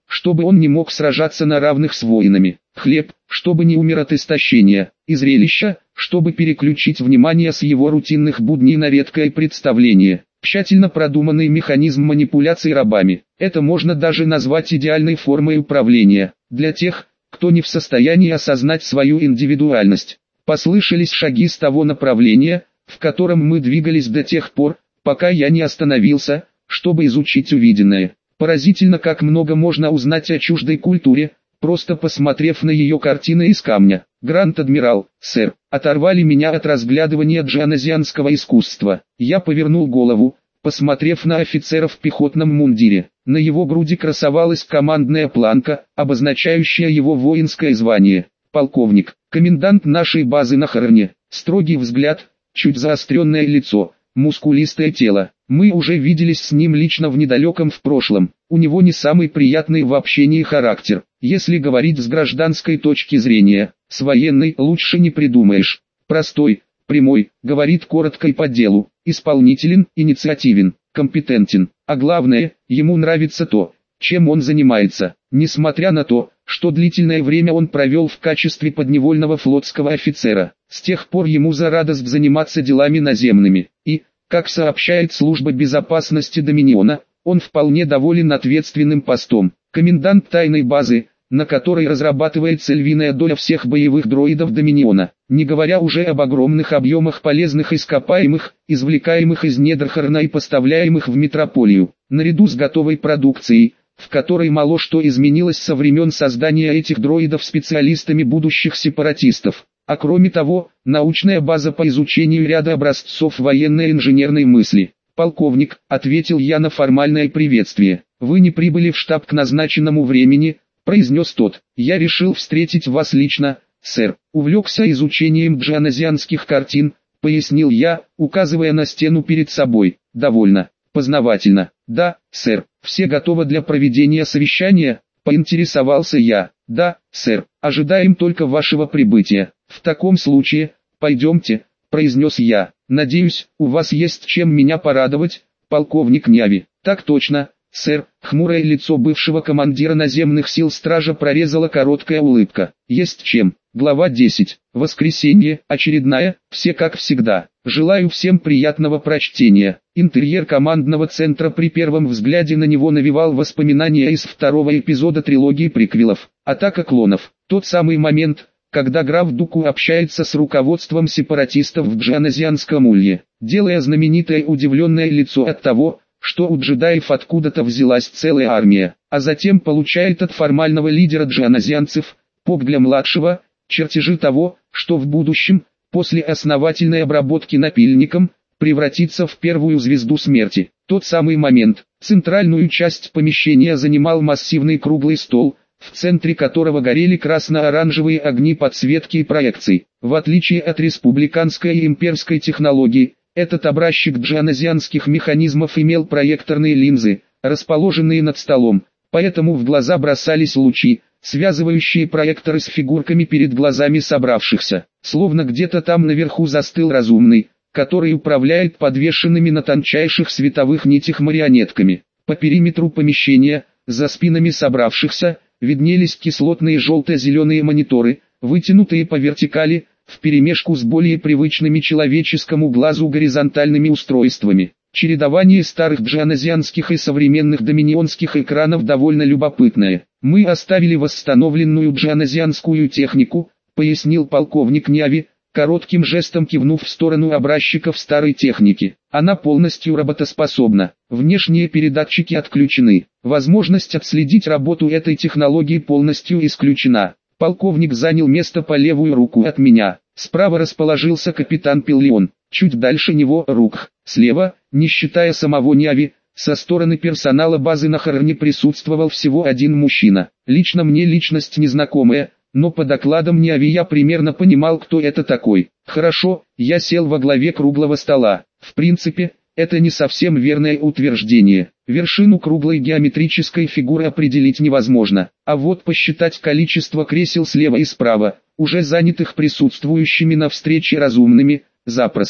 чтобы он не мог сражаться на равных с воинами, хлеб, чтобы не умер от истощения, и зрелище, чтобы переключить внимание с его рутинных будней на редкое представление. Тщательно продуманный механизм манипуляций рабами. Это можно даже назвать идеальной формой управления, для тех, кто не в состоянии осознать свою индивидуальность. Послышались шаги с того направления, в котором мы двигались до тех пор, пока я не остановился, чтобы изучить увиденное. Поразительно, как много можно узнать о чуждой культуре, просто посмотрев на ее картины из камня. Гранд-адмирал, сэр, оторвали меня от разглядывания джаназианского искусства. Я повернул голову, посмотрев на офицера в пехотном мундире. На его груди красовалась командная планка, обозначающая его воинское звание. Полковник, комендант нашей базы на Харне. Строгий взгляд, чуть заостренное лицо, мускулистое тело. Мы уже виделись с ним лично в недалеком в прошлом. У него не самый приятный в общении характер. Если говорить с гражданской точки зрения, с военной лучше не придумаешь. Простой, прямой, говорит коротко и по делу, исполнителен, инициативен, компетентен. А главное, ему нравится то, чем он занимается. Несмотря на то, что длительное время он провел в качестве подневольного флотского офицера, с тех пор ему за радость заниматься делами наземными. И, как сообщает служба безопасности Доминиона, он вполне доволен ответственным постом. Комендант тайной базы, на которой разрабатывается львиная доля всех боевых дроидов Доминиона, не говоря уже об огромных объемах полезных ископаемых, извлекаемых из недр Харна и поставляемых в метрополию, наряду с готовой продукцией, в которой мало что изменилось со времен создания этих дроидов специалистами будущих сепаратистов. А кроме того, научная база по изучению ряда образцов военной инженерной мысли. «Полковник», — ответил я на формальное приветствие, — «вы не прибыли в штаб к назначенному времени», — произнес тот. «Я решил встретить вас лично, сэр. Увлекся изучением джаназианских картин», — пояснил я, указывая на стену перед собой. «Довольно познавательно». «Да, сэр. Все готовы для проведения совещания?» — поинтересовался я. «Да, сэр. Ожидаем только вашего прибытия». «В таком случае, пойдемте», — произнес я. «Надеюсь, у вас есть чем меня порадовать, полковник Няви». «Так точно, сэр». Хмурое лицо бывшего командира наземных сил стража прорезала короткая улыбка. «Есть чем». Глава десять. Воскресенье, очередная, все как всегда. Желаю всем приятного прочтения. Интерьер командного центра при первом взгляде на него навевал воспоминания из второго эпизода трилогии приквелов. Атака клонов. Тот самый момент, когда граф Дуку общается с руководством сепаратистов в Джаназианском улье, делая знаменитое удивленное лицо от того, что у джедаев откуда-то взялась целая армия, а затем получает от формального лидера джаназианцев, Погля-младшего, чертежи того, что в будущем, после основательной обработки напильником, превратится в первую звезду смерти. Тот самый момент. Центральную часть помещения занимал массивный круглый стол, в центре которого горели красно-оранжевые огни подсветки и проекций. В отличие от республиканской и имперской технологии, этот образчик джаназианских механизмов имел проекторные линзы, расположенные над столом, поэтому в глаза бросались лучи, связывающие проекторы с фигурками перед глазами собравшихся. Словно где-то там наверху застыл разумный, который управляет подвешенными на тончайших световых нитях марионетками. По периметру помещения, за спинами собравшихся, виднелись кислотные желто-зеленые мониторы, вытянутые по вертикали, вперемешку с более привычными человеческому глазу горизонтальными устройствами. Чередование старых джаназианских и современных доминионских экранов довольно любопытное. «Мы оставили восстановленную джаназианскую технику», — пояснил полковник Няви, коротким жестом кивнув в сторону образчиков старой техники. «Она полностью работоспособна. Внешние передатчики отключены. Возможность отследить работу этой технологии полностью исключена». Полковник занял место по левую руку от меня. Справа расположился капитан Пиллион. Чуть дальше него Рук. Слева, не считая самого Няви, со стороны персонала базы на Харне присутствовал всего один мужчина. Лично мне личность незнакомая, но по докладам Няви я примерно понимал, кто это такой. Хорошо, я сел во главе круглого стола. В принципе, это не совсем верное утверждение. Вершину круглой геометрической фигуры определить невозможно, а вот посчитать количество кресел слева и справа, уже занятых присутствующими на встрече разумными, запросто.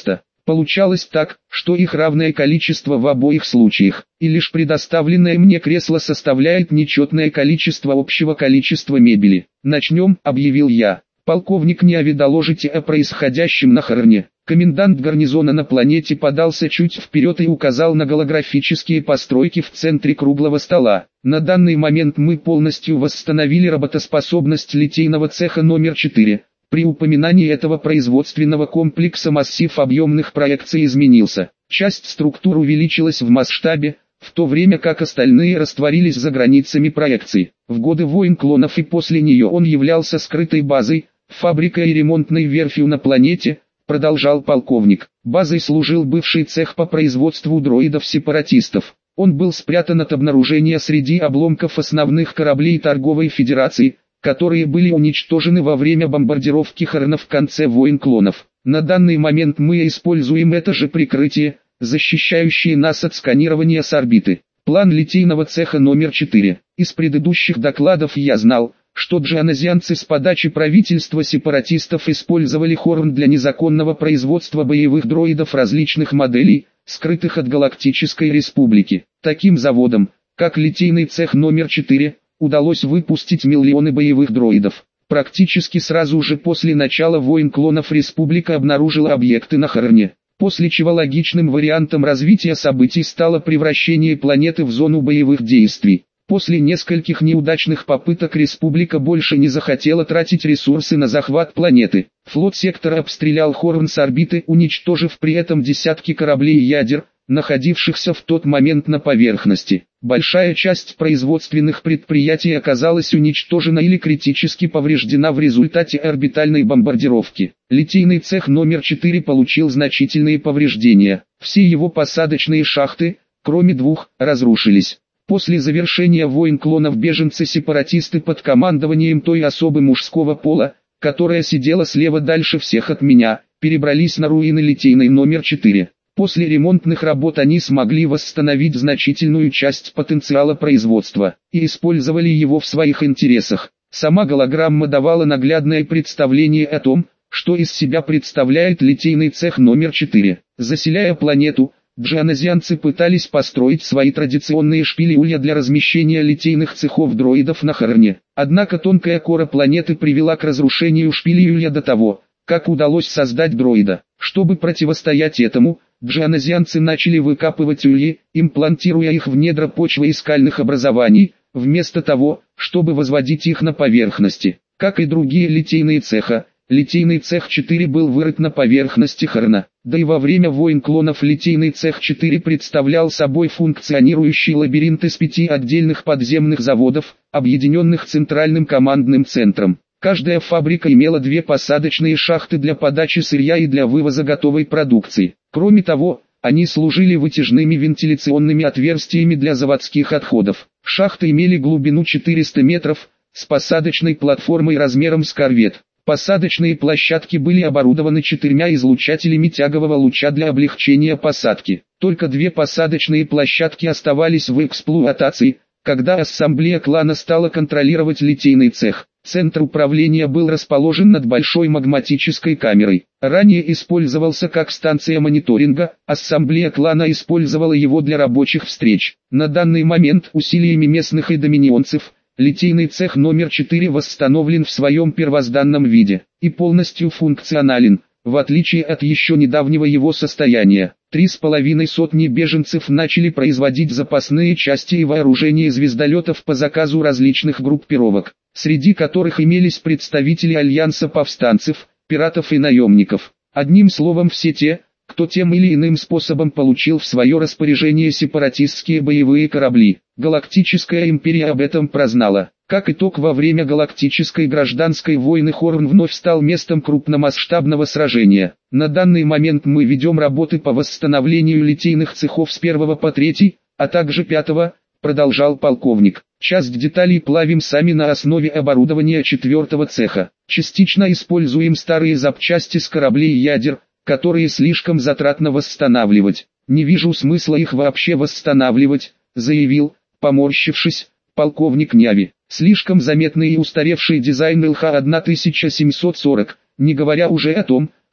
Получалось так, что их равное количество в обоих случаях, и лишь предоставленное мне кресло составляет нечетное количество общего количества мебели. «Начнем», — объявил я. «Полковник Ньяви, доложите о происходящем на Харне». Комендант гарнизона на планете подался чуть вперед и указал на голографические постройки в центре круглого стола. На данный момент мы полностью восстановили работоспособность литейного цеха номер четыре. При упоминании этого производственного комплекса массив объемных проекций изменился. Часть структур увеличилась в масштабе, в то время как остальные растворились за границами проекций. В годы войн клонов и после нее он являлся скрытой базой, фабрикой и ремонтной верфью на планете, продолжал полковник. Базой служил бывший цех по производству дроидов-сепаратистов. Он был спрятан от обнаружения среди обломков основных кораблей Торговой Федерации, которые были уничтожены во время бомбардировки Харна в конце войн клонов. На данный момент мы используем это же прикрытие, защищающее нас от сканирования с орбиты. План литейного цеха номер четыре. Из предыдущих докладов я знал, что джианозианцы с подачи правительства сепаратистов использовали Хорн для незаконного производства боевых дроидов различных моделей, скрытых от Галактической Республики. Таким заводам, как литейный цех номер четыре, удалось выпустить миллионы боевых дроидов. Практически сразу же после начала войн клонов республика обнаружила объекты на Харне, после чего логичным вариантом развития событий стало превращение планеты в зону боевых действий. После нескольких неудачных попыток республика больше не захотела тратить ресурсы на захват планеты. Флот сектора обстрелял Хорн с орбиты, уничтожив при этом десятки кораблей и ядер, находившихся в тот момент на поверхности. Большая часть производственных предприятий оказалась уничтожена или критически повреждена в результате орбитальной бомбардировки. Литейный цех номер четыре получил значительные повреждения. Все его посадочные шахты, кроме двух, разрушились. После завершения войн клонов беженцы-сепаратисты под командованием той особы мужского пола, которая сидела слева дальше всех от меня, перебрались на руины литейной номер четыре. После ремонтных работ они смогли восстановить значительную часть потенциала производства и использовали его в своих интересах. Сама голограмма давала наглядное представление о том, что из себя представляет литейный цех номер четыре. Заселяя планету, джианозианцы пытались построить свои традиционные шпили-улья для размещения литейных цехов дроидов на Харне. Однако тонкая кора планеты привела к разрушению шпили-улья до того, как удалось создать дроида. Чтобы противостоять этому, джианозианцы начали выкапывать ульи, имплантируя их в недра почвы и скальных образований, вместо того, чтобы возводить их на поверхности. Как и другие литейные цеха, литейный цех четыре был вырыт на поверхности Харна. Да и во время войн клонов литейный цех четыре представлял собой функционирующий лабиринт из пяти отдельных подземных заводов, объединенных центральным командным центром. Каждая фабрика имела две посадочные шахты для подачи сырья и для вывоза готовой продукции. Кроме того, они служили вытяжными вентиляционными отверстиями для заводских отходов. Шахты имели глубину четыреста метров, с посадочной платформой размером с корвет. Посадочные площадки были оборудованы четырьмя излучателями тягового луча для облегчения посадки. Только две посадочные площадки оставались в эксплуатации, когда ассамблея клана стала контролировать литейный цех. Центр управления был расположен над большой магматической камерой. Ранее использовался как станция мониторинга, ассамблея клана использовала его для рабочих встреч. На данный момент усилиями местных и доминионцев, литейный цех номер четыре восстановлен в своем первозданном виде и полностью функционален, в отличие от еще недавнего его состояния. Три с половиной сотни беженцев начали производить запасные части и вооружение звездолетов по заказу различных группировок, среди которых имелись представители Альянса повстанцев, пиратов и наемников. Одним словом, все те, кто тем или иным способом получил в свое распоряжение сепаратистские боевые корабли. Галактическая империя об этом прознала. Как итог, во время Галактической гражданской войны Хорн вновь стал местом крупномасштабного сражения. На данный момент мы ведем работы по восстановлению литейных цехов с первого по третий, а также пятого, продолжал полковник. Часть деталей плавим сами на основе оборудования четвертого цеха. Частично используем старые запчасти с кораблей и ядер, которые слишком затратно восстанавливать. Не вижу смысла их вообще восстанавливать, заявил, поморщившись, полковник Ньяви. Слишком заметный и устаревший дизайн эл ха тысяча семьсот сорок, не говоря уже о том,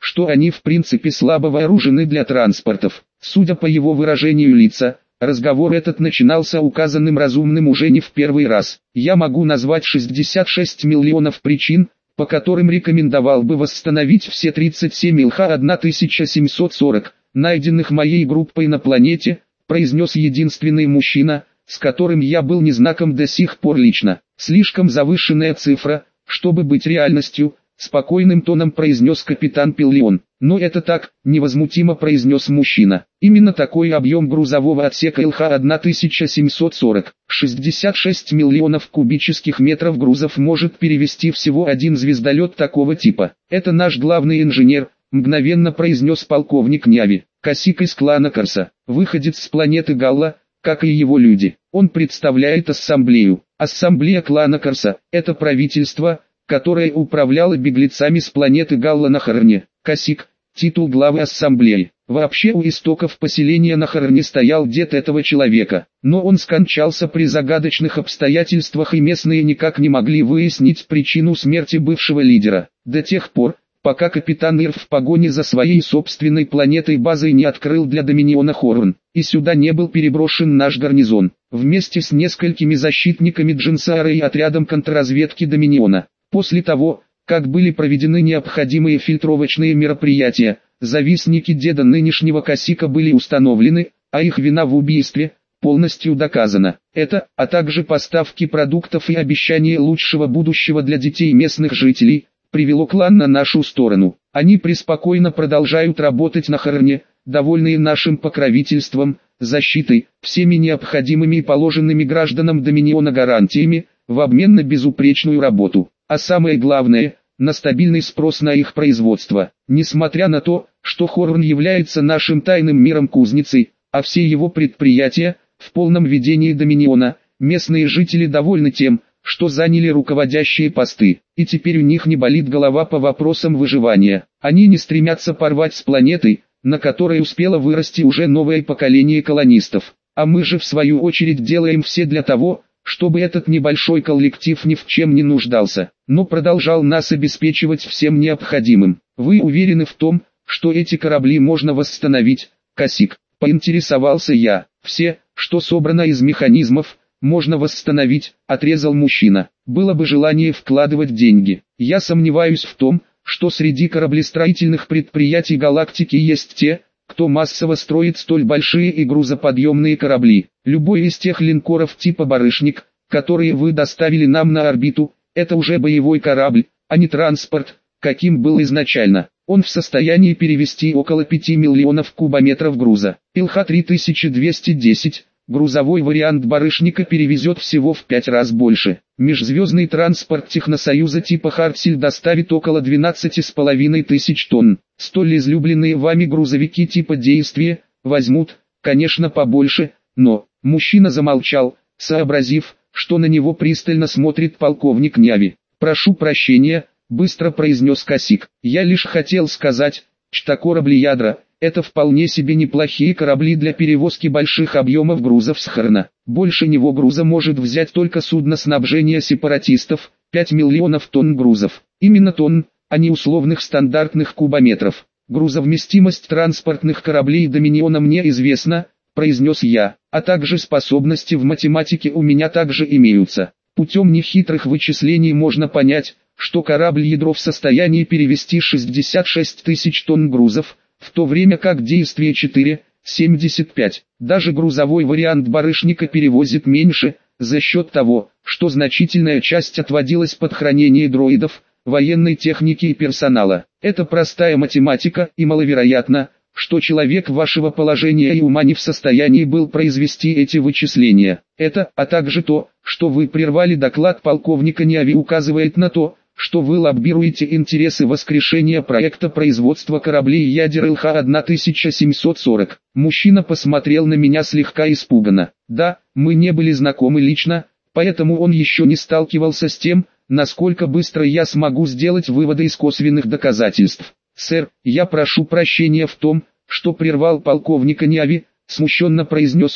что они в принципе слабо вооружены для транспортов. Судя по его выражению лица, разговор этот начинался указанным разумным уже не в первый раз. Я могу назвать шестьдесят шесть миллионов причин, по которым рекомендовал бы восстановить все тридцать семь эл эйч тысяча семьсот сорок, найденных моей группой на планете, произнес единственный мужчина, с которым я был незнаком до сих пор лично. Слишком завышенная цифра, чтобы быть реальностью, спокойным тоном произнес капитан Пиллион. Но это так, невозмутимо произнес мужчина. Именно такой объем грузового отсека эл эйч тысяча семьсот сорок, шестьдесят шесть миллионов кубических метров грузов может перевести всего один звездолет такого типа. Это наш главный инженер, мгновенно произнес полковник Ньяви. Косик из клана Корса, выходец с планеты Галла, как и его люди. Он представляет ассамблею. Ассамблея клана Корса – это правительство, которое управляло беглецами с планеты Галла на Харне. Косик – титул главы ассамблеи. Вообще у истоков поселения на Харне стоял дед этого человека, но он скончался при загадочных обстоятельствах и местные никак не могли выяснить причину смерти бывшего лидера. До тех пор, пока капитан Ирв в погоне за своей собственной планетой базой не открыл для Доминиона Хорн, и сюда не был переброшен наш гарнизон, вместе с несколькими защитниками Джинсара и отрядом контрразведки Доминиона. После того, как были проведены необходимые фильтровочные мероприятия, завистники деда нынешнего Косика были установлены, а их вина в убийстве полностью доказана. Это, а также поставки продуктов и обещание лучшего будущего для детей местных жителей, привело клан на нашу сторону. Они преспокойно продолжают работать на Харне, довольные нашим покровительством, защитой, всеми необходимыми и положенными гражданам Доминиона гарантиями, в обмен на безупречную работу. А самое главное, на стабильный спрос на их производство. Несмотря на то, что Хорн является нашим тайным миром кузницей, а все его предприятия в полном ведении Доминиона, местные жители довольны тем, что заняли руководящие посты, и теперь у них не болит голова по вопросам выживания. Они не стремятся порвать с планетой, на которой успело вырасти уже новое поколение колонистов. А мы же в свою очередь делаем все для того, чтобы этот небольшой коллектив ни в чем не нуждался, но продолжал нас обеспечивать всем необходимым. Вы уверены в том, что эти корабли можно восстановить, Косик? Поинтересовался я. Все, что собрано из механизмов, можно восстановить, отрезал мужчина. Было бы желание вкладывать деньги. Я сомневаюсь в том, что среди кораблестроительных предприятий галактики есть те, кто массово строит столь большие и грузоподъемные корабли. Любой из тех линкоров типа «Барышник», которые вы доставили нам на орбиту, это уже боевой корабль, а не транспорт, каким был изначально. Он в состоянии перевести около пяти миллионов кубометров груза. эл эйч три тысяча двести десять, грузовой вариант «Барышника» перевезет всего в пять раз больше. Межзвездный транспорт Техносоюза типа «Хартсель» доставит около двенадцати с половиной тысяч тонн. Столь излюбленные вами грузовики типа «Действие» возьмут, конечно, побольше, но... Мужчина замолчал, сообразив, что на него пристально смотрит полковник Ньяви. «Прошу прощения», — быстро произнес Косик. «Я лишь хотел сказать, что корабли ядра — это вполне себе неплохие корабли для перевозки больших объемов грузов с Харна. Больше него груза может взять только судно снабжения сепаратистов, пять миллионов тонн грузов. Именно тонн, а не условных стандартных кубометров. Грузовместимость транспортных кораблей Доминиона мне известна», — произнес я, — «а также способности в математике у меня также имеются. Путем нехитрых вычислений можно понять, что корабль-ядро в состоянии перевести шестьдесят шесть тысяч тонн грузов, в то время как действие четыре, семьдесят пять. Даже грузовой вариант «Барышника» перевозит меньше, за счет того, что значительная часть отводилась под хранение дроидов, военной техники и персонала. Это простая математика, и маловероятно, что человек вашего положения и ума не в состоянии был произвести эти вычисления. Это, а также то, что вы прервали доклад полковника Ньяви, указывает на то, что вы лоббируете интересы воскрешения проекта производства кораблей ядер эл эйч тысяча семьсот сорок. Мужчина посмотрел на меня слегка испуганно. Да, мы не были знакомы лично, поэтому он еще не сталкивался с тем, насколько быстро я смогу сделать выводы из косвенных доказательств. «Сэр, я прошу прощения в том, что прервал полковника Ньяви», — смущенно произнес он.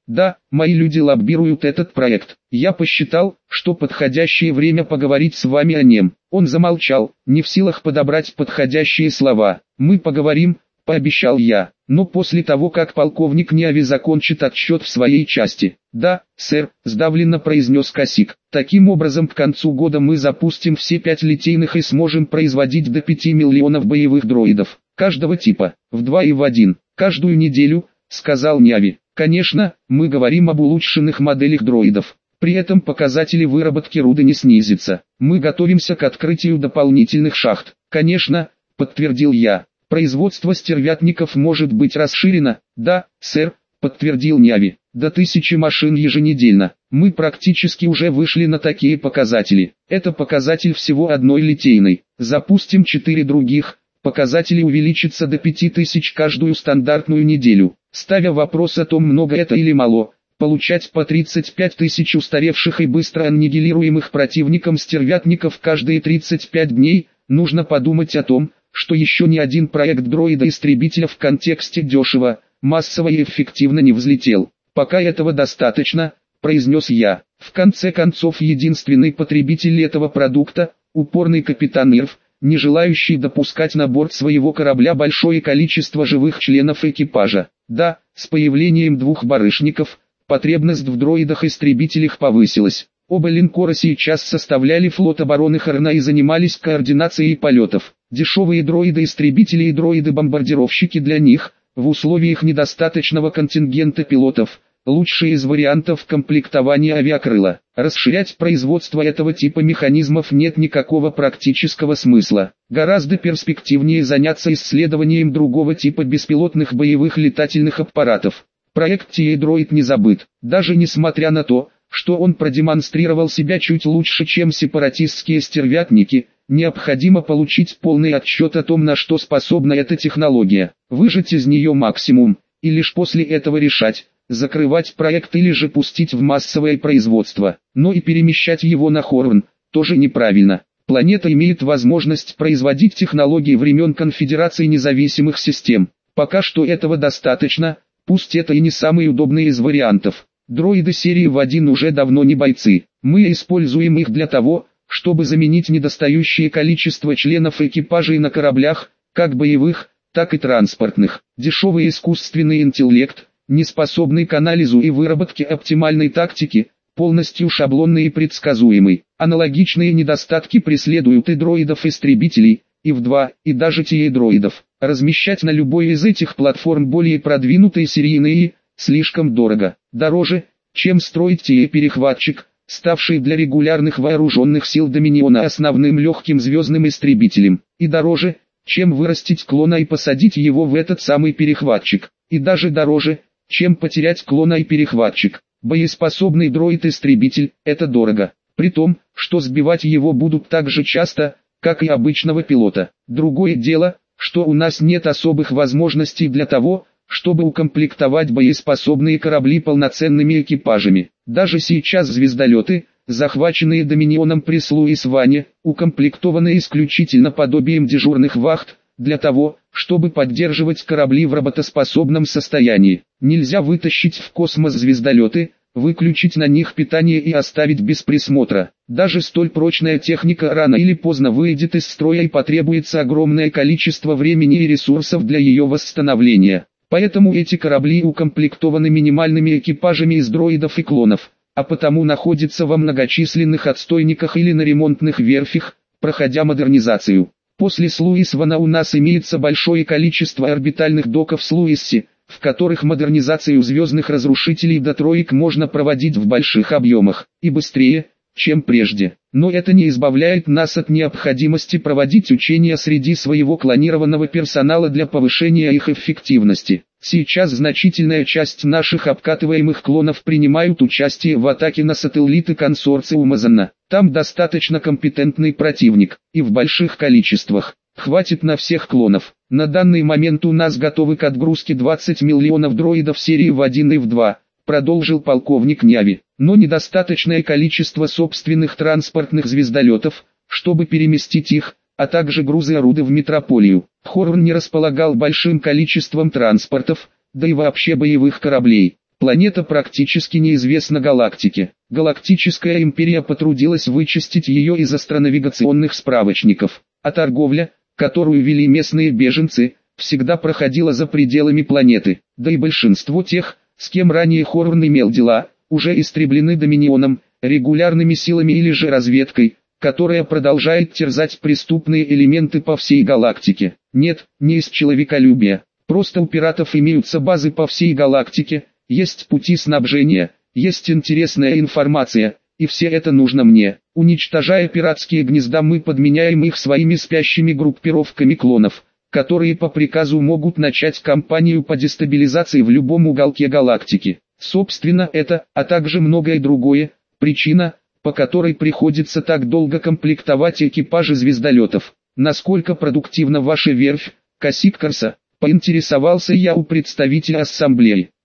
Да, мои люди лоббируют этот проект. Я посчитал, что подходящее время поговорить с вами о нем. Он замолчал, не в силах подобрать подходящие слова. Мы поговорим, пообещал я, но после того, как полковник Ньяви закончит отсчет в своей части. Да, сэр, сдавленно произнес Косик. Таким образом к концу года мы запустим все пять литейных и сможем производить до пяти миллионов боевых дроидов. Каждого типа, в два и в один, каждую неделю, сказал Ньяви. Конечно, мы говорим об улучшенных моделях дроидов. При этом показатели выработки руды не снизятся. Мы готовимся к открытию дополнительных шахт. Конечно, подтвердил я. Производство стервятников может быть расширено. Да, сэр, подтвердил Ньяви. До тысячи машин еженедельно. Мы практически уже вышли на такие показатели. Это показатель всего одной литейной. Запустим четыре других. Показатели увеличатся до пяти тысяч каждую стандартную неделю. Ставя вопрос о том, много это или мало, получать по тридцать пять тысяч устаревших и быстро аннигилируемых противником стервятников каждые тридцать пять дней, нужно подумать о том, что еще ни один проект дроида-истребителя в контексте дешево, массово и эффективно не взлетел. Пока этого достаточно, произнес я. В конце концов, единственный потребитель этого продукта, упорный капитан Ирв, не желающий допускать на борт своего корабля большое количество живых членов экипажа. Да, с появлением двух барышников, потребность в дроидах-истребителях повысилась. Оба линкора сейчас составляли флот обороны Хорна и занимались координацией полетов. Дешевые дроиды-истребители и дроиды-бомбардировщики для них, в условиях недостаточного контингента пилотов, лучший из вариантов комплектования авиакрыла. Расширять производство этого типа механизмов нет никакого практического смысла. Гораздо перспективнее заняться исследованием другого типа беспилотных боевых летательных аппаратов. Проект ти эй Дроид не забыт, даже несмотря на то, что он продемонстрировал себя чуть лучше, чем сепаратистские стервятники. Необходимо получить полный отчет о том, на что способна эта технология, выжать из нее максимум, и лишь после этого решать, закрывать проект или же пустить в массовое производство. Но и перемещать его на Хорн тоже неправильно. Планета имеет возможность производить технологии времен Конфедерации независимых систем. Пока что этого достаточно, пусть это и не самый удобный из вариантов. Дроиды серии В один уже давно не бойцы. Мы используем их для того, чтобы заменить недостающее количество членов экипажей на кораблях, как боевых, так и транспортных. Дешевый искусственный интеллект, не способный к анализу и выработке оптимальной тактики, полностью шаблонный и предсказуемый. Аналогичные недостатки преследуют и дроидов-истребителей, и в два, и даже ти эй дроидов. Размещать на любой из этих платформ более продвинутые серийные, слишком дорого. Дороже, чем строить ти эй-перехватчик, ставший для регулярных вооруженных сил Доминиона основным легким звездным истребителем, и дороже, чем вырастить клона и посадить его в этот самый перехватчик, и даже дороже, чем потерять клона и перехватчик. Боеспособный дроид-истребитель – это дорого, при том, что сбивать его будут так же часто, как и обычного пилота. Другое дело, что у нас нет особых возможностей для того, чтобы укомплектовать боеспособные корабли полноценными экипажами. Даже сейчас звездолеты, захваченные Доминионом при Слуис-Ване, укомплектованы исключительно подобием дежурных вахт, для того, чтобы поддерживать корабли в работоспособном состоянии. Нельзя вытащить в космос звездолеты, выключить на них питание и оставить без присмотра. Даже столь прочная техника рано или поздно выйдет из строя и потребуется огромное количество времени и ресурсов для ее восстановления. Поэтому эти корабли укомплектованы минимальными экипажами из дроидов и клонов, а потому находятся во многочисленных отстойниках или на ремонтных верфях, проходя модернизацию. После Слуис-Вана у нас имеется большое количество орбитальных доков в Слуиссе, в которых модернизацию звездных разрушителей до троек можно проводить в больших объемах, и быстрее, чем прежде. Но это не избавляет нас от необходимости проводить учения среди своего клонированного персонала для повышения их эффективности. Сейчас значительная часть наших обкатываемых клонов принимают участие в атаке на сателлиты консорциума Зена. Там достаточно компетентный противник, и в больших количествах. Хватит на всех клонов. На данный момент у нас готовы к отгрузке двадцать миллионов дроидов серии В один и В два, продолжил полковник Ньяви. Но недостаточное количество собственных транспортных звездолетов, чтобы переместить их, а также грузы и руды в метрополию. Хорн не располагал большим количеством транспортов, да и вообще боевых кораблей. Планета практически неизвестна галактике. Галактическая империя потрудилась вычистить ее из астронавигационных справочников, а торговля, которую вели местные беженцы, всегда проходила за пределами планеты. Да и большинство тех, с кем ранее Хорн имел дела, уже истреблены Доминионом, регулярными силами или же разведкой, которая продолжает терзать преступные элементы по всей галактике. Нет, не из человеколюбия. Просто у пиратов имеются базы по всей галактике, есть пути снабжения, есть интересная информация, и все это нужно мне. Уничтожая пиратские гнезда, мы подменяем их своими спящими группировками клонов, которые по приказу могут начать кампанию по дестабилизации в любом уголке галактики. Собственно это, а также многое другое, причина, по которой приходится так долго комплектовать экипажи звездолетов. Насколько продуктивна ваша верфь, Кассикарса, поинтересовался я у представителя ассамблеи.